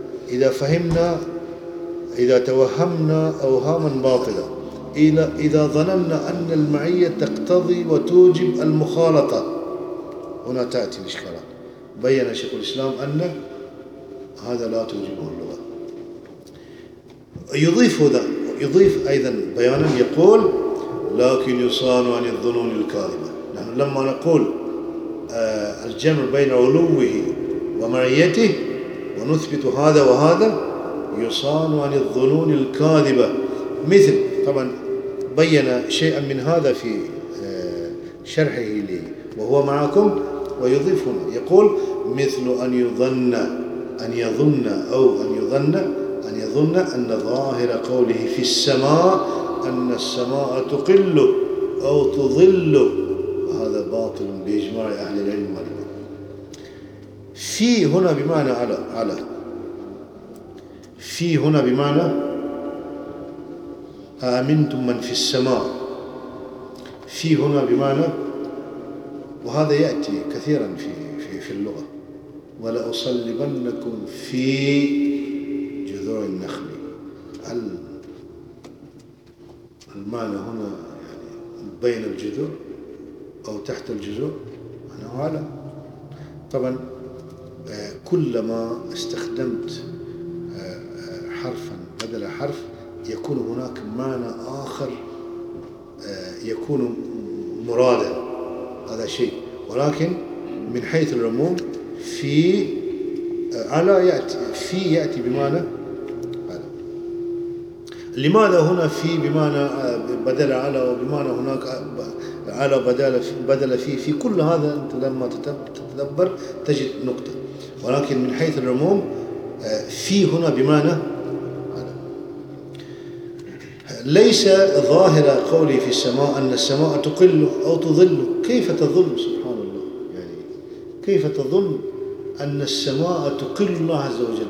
إذا توهمنا أوهاما باطلة، إذا ظننا أن المعية تقتضي وتوجب المخالطة، هنا تأتي الإشكالات. بين شيخ الإسلام أن هذا لا توجبه اللغة. يضيف أيضا بيانا يقول: لكن يصان عن الظنون الكاذبة. نحن لما نقول الجمع بين علوه ومعيته ونثبت هذا وهذا، يصان عن الظنون الكاذبة. مثل، طبعا بين شيئا من هذا في شرحه لي وهو معكم، ويضيف هنا يقول: مثل أن يظن أن ظاهر قوله في السماء أن السماء تقل أو تظل، وهذا باطل بإجماع أهل العلم والإيمان. في هنا بمعنى على، في هنا بمعنى أأمنتم من في السماء، في هنا بمعنى، وهذا يأتي كثيرا في اللغة: ولأصلبنكم في جذوع النخل. المعنى هنا يعني بين الجذوع أو تحت الجذوع، أنا أعلم. طبعا كلما استخدمت حرفا بدل حرف يكون هناك معنى آخر يكون مرادا، هذا شيء. ولكن من حيث العموم في على يأتي بمعنى على. لماذا هنا في بمعنى بدل على، وبمعنى هناك على بدل في كل هذا أنت لما تتدبر تجد نقطة. ولكن من حيث العموم في هنا بمعنى على. ليس ظاهر قولي في السماء أن السماء تقل أو تظل. كيف تظل؟ سبحان الله، يعني كيف تظن أن السماء تقل الله عز وجل؟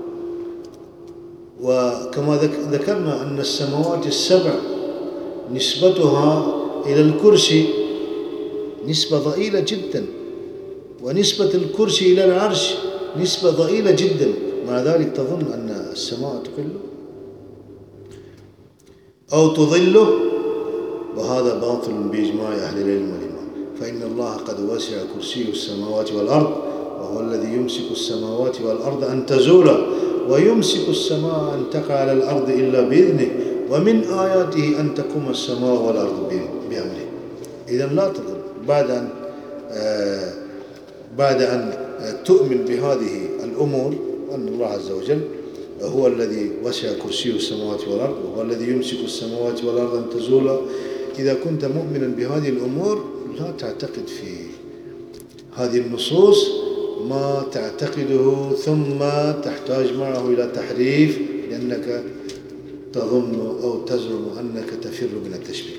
وكما ذكرنا أن السماوات السبع نسبتها إلى الكرسي نسبة ضئيلة جدا، ونسبة الكرسي إلى العرش نسبة ضئيلة جدا، مع ذلك تظن أن السماء تقل أو تظل، وهذا باطل بإجماع أهل العلم والإيمان. فإن الله قد وسع كرسيه السماوات والأرض، وهو الذي يمسك السماوات والأرض أن تزولا، ويمسك السماء أن تقع على الأرض إلا بإذنه، ومن آياته أن تقوم السماء والأرض بأمره. إذن لا تظن بعد أن تؤمن بهذه الأمور، أن الله عز وجل هو الذي وسع كرسيه السماوات والأرض، وهو الذي يمسك السماوات والأرض أن تزولا. إذا كنت مؤمنا بهذه الأمور لا تعتقد في هذه النصوص ما تعتقده ثم تحتاج معه إلى تحريف، لأنك تظن أو تزعم أنك تفر من التشبيه.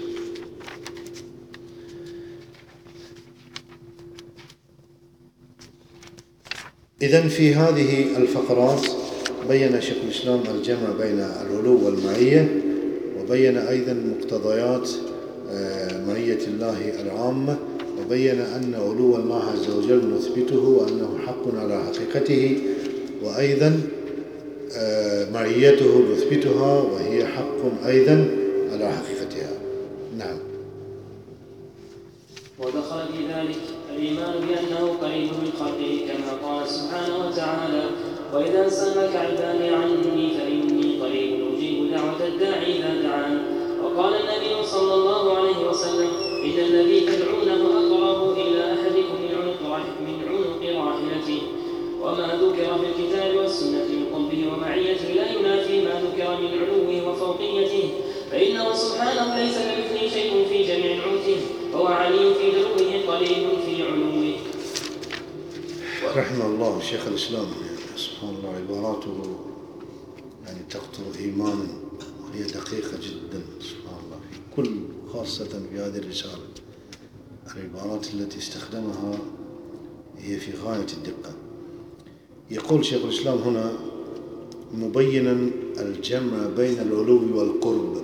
إذن في هذه الفقرات بين شيخ الإسلام الجمع بين العلو والمعية، وبين أيضا مقتضيات معية الله العامة، وبين أن علو الله عز وجل نثبته وأنه حق على حقيقته، وأيضا معيته نثبتها وهي حق أيضا على حقيقتها. نعم. ودخل في ذلك الإيمان بأنه قريب من خلقه كما قال سبحانه وتعالى: وإذا سألك عبادي عني فإني قريب أجيب دعوة الداعي إذا دعان. وقال النبي صلى الله عليه وسلم: إن الذي تدعونه أقرب إلى أحدكم من عنق راحلته. وما ذكر في الكتاب والسنة من قربه ومعيته لا ينافي ما ذكر من علوه وفوقيته، فإنه سبحانه ليس كمثله شيء في جميع نعوته، وهو علي في دنوه قريب في علوه. رحمه الله شيخ الإسلام، سبحان الله، عباراته يعني تقطر إيمانا وهي دقيقة جدا سبحان الله، في كل خاصة في هذه الرسالة العبارات التي استخدمها هي في غاية الدقة. يقول شيخ الإسلام هنا مبينا الجمع بين العلو والقرب.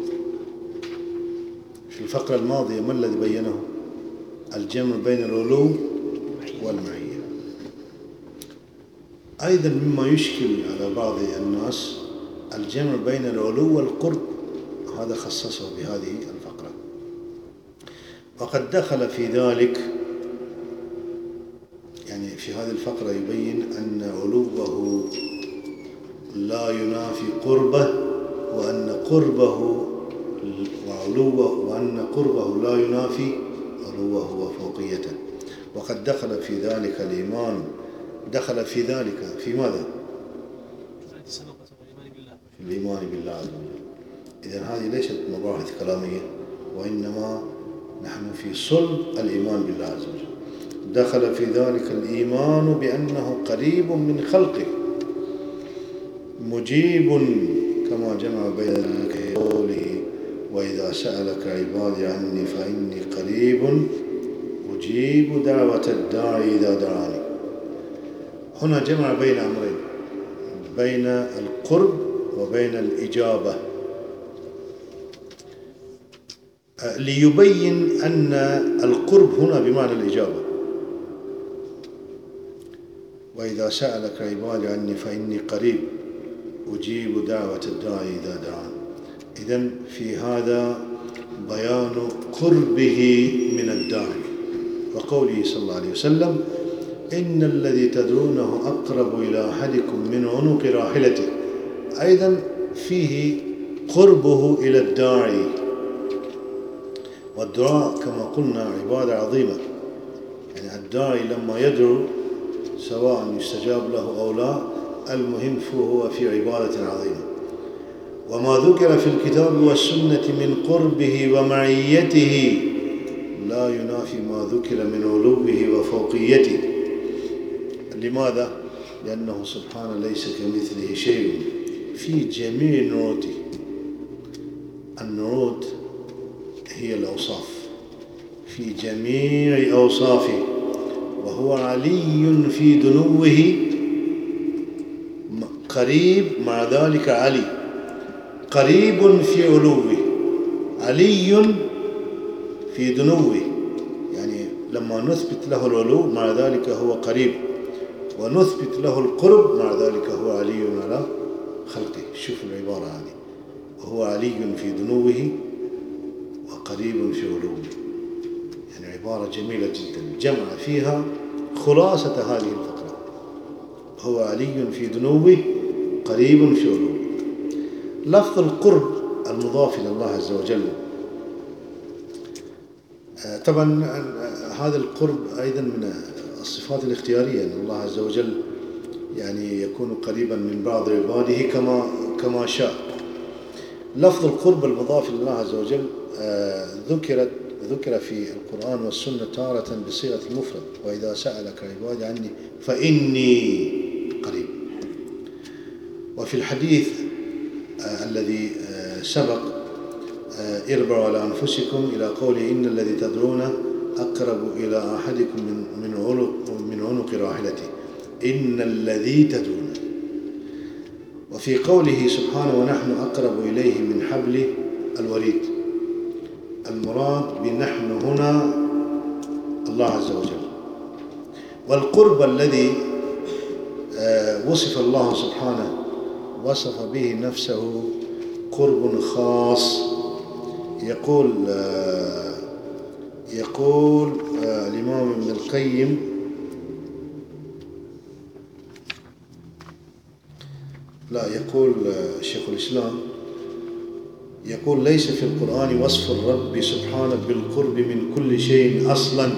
في الفقرة الماضية ما الذي بينه؟ الجمع بين العلو والمعية. أيضا مما يشكل على بعض الناس الجمع بين العلو والقرب، هذا خصصه بهذه الفقرة، وقد دخل في ذلك، يعني في هذه الفقرة يبين أن علوه لا ينافي قربه، وأن قربه لا ينافي علوه وفوقيته. وقد دخل في ذلك الإيمان، دخل في ذلك في ماذا؟ في الإيمان بالله عز وجل. إذن هذه ليست مباحث كلامية، وإنما نحن في صلب الإيمان بالله عز وجل. دخل في ذلك الإيمان بأنه قريب من خلقه مجيب، كما جمع بين قوله: وإذا سألك عبادي عني فإني قريب أجيب دعوة الداعي إذا دعاني. هنا جمع بين أمرين، بين القرب وبين الإجابة، ليبين أن القرب هنا بمعنى الإجابة. وإذا سألك عبادي عني فإني قريب أجيب دعوة الداعي إذا دعان. إذن في هذا بيان قربه من الداعي، وقوله صلى الله عليه وسلم: إن الذي تدعونه أقرب إلى أحدكم من عنق راحلته. أيضا فيه قربه إلى الداعي، والدعاء كما قلنا عبادة عظيمة، يعني الداعي لما يدعو سواء يستجاب له أو لا، المهم هو في عبادة عظيمة. وما ذكر في الكتاب والسنة من قربه ومعيته لا ينافي ما ذكر من علوه وفوقيته. لماذا؟ لأنه سبحانه ليس كمثله شيء في جميع نعوته. النعوت هي الأوصاف، في جميع أوصافه، وهو علي في دنوه قريب، مع ذلك علي قريب في علوه، علي في دنوه، يعني لما نثبت له العلو مع ذلك هو قريب، ونثبت له القرب مع ذلك هو علي على خلقه. شوفوا العبارة هذه: وهو علي في دنوه وقريب في علوه، يعني عبارة جميلة جدا جمع فيها خلاصة هذه الفقرة: هو علي في دنوه قريب في علوه. لفظ القرب المضاف إلى الله عز وجل، طبعا هذا القرب أيضا من الصفات الاختيارية، أن الله عز وجل يعني يكون قريبا من بعض عباده كما شاء. لفظ القرب المضاف إلى الله عز وجل ذكر في القرآن والسنة تارة بصيغة المفرد: وإذا سألك عبادي عني فإني قريب. وفي الحديث الذي سبق: اربعوا على أنفسكم، إلى قوله: إن الذي تدعونه أقرب إلى أحدكم من عنق راحلته. إن الذي تدعونه. وفي قوله سبحانه: ونحن أقرب إليه من حبل الوريد. المراد بنحن هنا الله عز وجل. والقرب الذي وصف الله سبحانه وصف به نفسه قرب خاص. يقول الإمام ابن القيم يقول شيخ الإسلام يقول ليس في القرآن وصف الرب سبحانه بالقرب من كل شيء أصلا.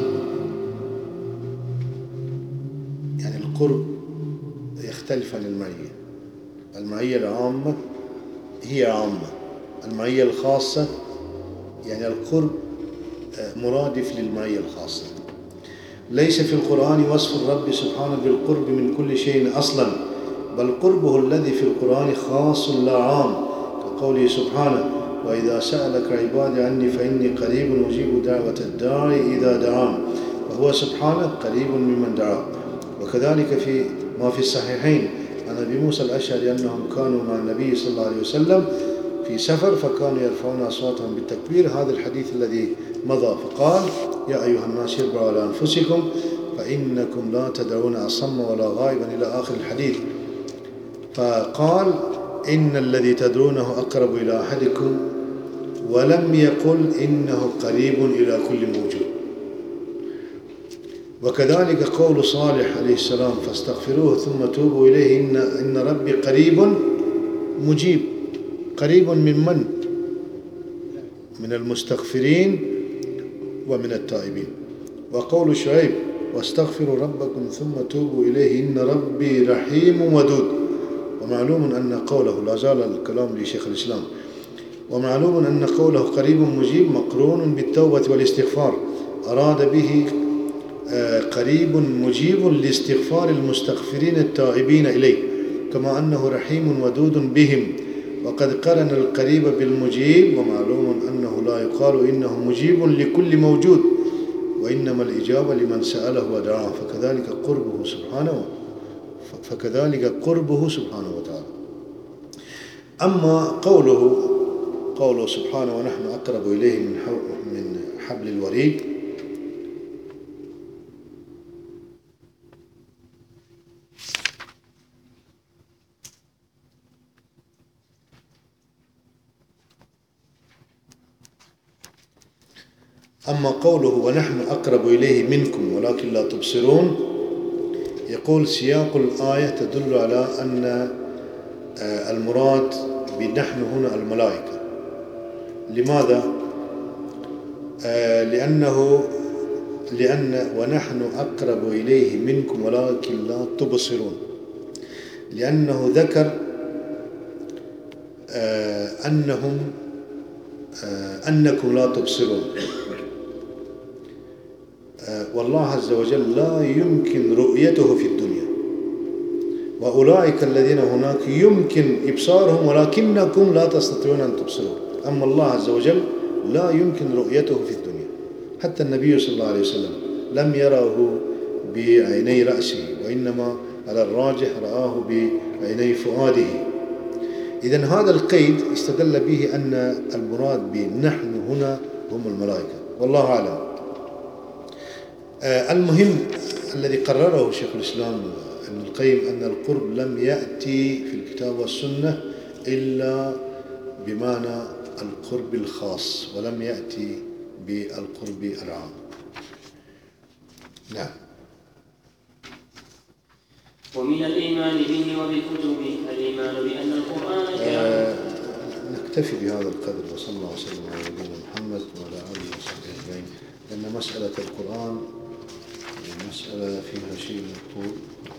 يعني القرب يختلف عن المعية. المعية العامة هي عامة، المعية الخاصة يعني القرب مرادف للمعية الخاصة. ليس في القرآن وصف الرب سبحانه بالقرب من كل شيء أصلا، بل قربه الذي في القرآن خاص لا عام، كقوله سبحانه وإذا سألك عبادي عني فإني قريب أجيب دعوة الداعي إذا دعان، وهو سبحانه قريب ممن دعا. وكذلك في ما في الصحيحين عن أبي موسى الأشعري أنهم كانوا مع النبي صلى الله عليه وسلم في سفر فكانوا يرفعون أصواتهم بالتكبير، هذا الحديث الذي مضى، فقال يا أيها الناس اربعوا على أنفسكم فإنكم لا تدعون أصم ولا غائبا إلى آخر الحديث. فقال إن الذي تدعونه أقرب إلى أحدكم، ولم يقل إنه قريب إلى كل موجود. وكذلك قول صالح عليه السلام فاستغفروه ثم توبوا إليه إن ربي قريب مجيب. قريب من؟ من المستغفرين ومن التائبين. وقول شعيب واستغفروا ربكم ثم توبوا إليه إن ربي رحيم ودود. ومعلوم أن قوله، لا زال الكلام لشيخ الإسلام، ومعلوم أن قوله قريب مجيب مقرون بالتوبة والاستغفار، أراد به قريب مجيب لاستغفار المستغفرين التائبين إليه، كما أنه رحيم ودود بهم. وقد قرن القريب بالمجيب، ومعلوم أنه لا يقال إنه مجيب لكل موجود، وإنما الإجابة لمن سأله ودعاه، فكذلك قربه سبحانه وتعالى. أما قوله سبحانه ونحن أقرب إليه من حبل الوريد، أما قوله ونحن أقرب إليه منكم ولكن لا تبصرون، يقول سياق الآية تدل على أن المراد بنحن هنا الملائكة. لماذا؟ لأن ونحن أقرب إليه منكم ولكن لا تبصرون، لأنه ذكر أنكم لا تبصرون. والله عز وجل لا يمكن رؤيته في الدنيا، وأولئك الذين هناك يمكن إبصارهم ولكنكم لا تستطيعون أن تبصرون. أما الله عز وجل لا يمكن رؤيته في الدنيا. حتى النبي صلى الله عليه وسلم لم يره بعيني رأسه، وإنما على الراجح رآه بعيني فؤاده. إذن هذا القيد استدل به أن المراد بنحن هنا هم الملائكة، والله أعلم. المهم الذي قرره شيخ الإسلام ابن القيم أن القرب لم يأتي في الكتاب والسنة إلا بمعنى القرب الخاص، ولم يأتي بالقرب العام. نعم. ومن الإيمان به وبكتبه الإيمان بأن القرآن كلام. نكتفي بهذا القدر، وصلى الله وسلم على نبينا محمد وعلى آله وصحبه أجمعين، لأن مسألة القرآن مسألة فيها شيء مقبول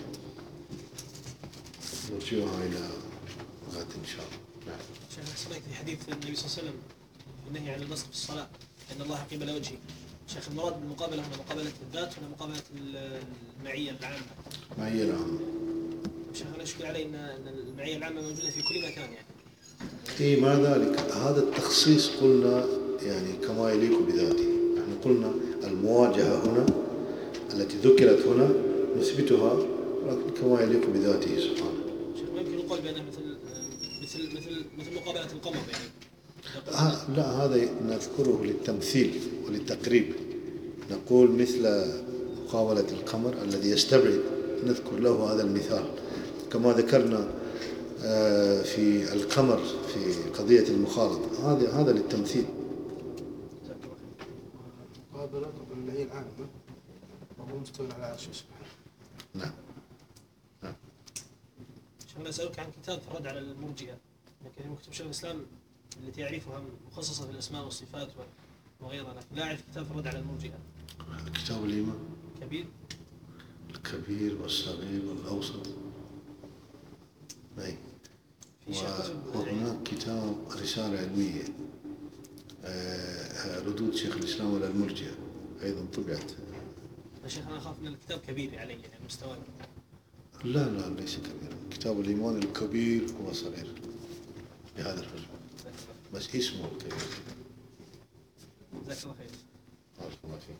نرجوها إلى غد إن شاء الله. نعم. شيخ سمعت في حديث النبي صلى الله عليه وسلم النهي عن النصب في الصلاة أن الله قبل وجهه. شيخ المراد بالمقابلة هنا مقابلة الذات ولا مقابلة المعية العامة؟ المعية العامة. شيخ أنا أشكل علي أن المعية العامة موجودة في كل مكان يعني. إيه مع ذلك هذا التخصيص قلنا يعني كما يليق بذاته. نحن قلنا المواجهة هنا التي ذكرت هنا نثبتها ولكن كما يليق بذاته سبحانه. شيخ ما يمكن القول بأنها مثل مقابلة القمر يعني. لا، هذا نذكره للتمثيل وللتقريب. نقول مثل مقابلة القمر الذي يستبعد، نذكر له هذا المثال كما ذكرنا في القمر في قضية المخالطة. هذا للتمثيل. مقابلة اللي هي العامة وهو مستوى على عرشه سبحانه. نعم. شيخنا أسألك عن كتاب في الرد على المرجئة، لكن كتب شيخ الإسلام التي أعرفها مخصصة في الأسماء والصفات وغيرها، لكن لا أعرف كتاب في الرد على المرجئة. كتاب الإيمان كبير؟ الكبير والصغير والأوسط. أي. وهناك كتاب رسالة علمية ردود شيخ الإسلام على المرجئة أيضا طبعت. يا شيخ أنا أخاف أن الكتاب كبير علي يعني مستوى. لا ليس كبيرا. كتاب الإيمان الكبير هو صغير بهذا الحجم، بس اسمه الكبير. جزاك الله خير. بارك الله فيك.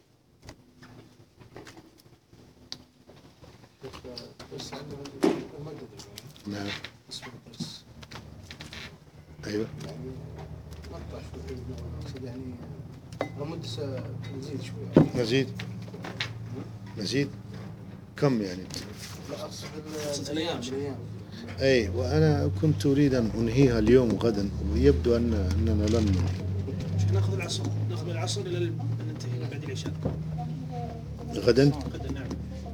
بس عندنا المدد نعم. اسمه الدرس أيوه. يعني مقطع شوي أقصد يعني المدة نزيد شوي. نزيد كم يعني؟ لا أقصد الأيام. أي، وأنا كنت أريد أن أنهيها اليوم وغدا، ويبدو أننا لن ننهي. ناخذ العصر، ناخذ العصر إلى أن ننتهي بعد العشاء. غدا؟ غدا نعم.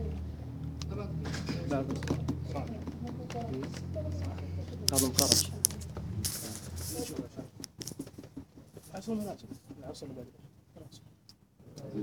هذا مقرش. العصر مناسب، العصر بدري.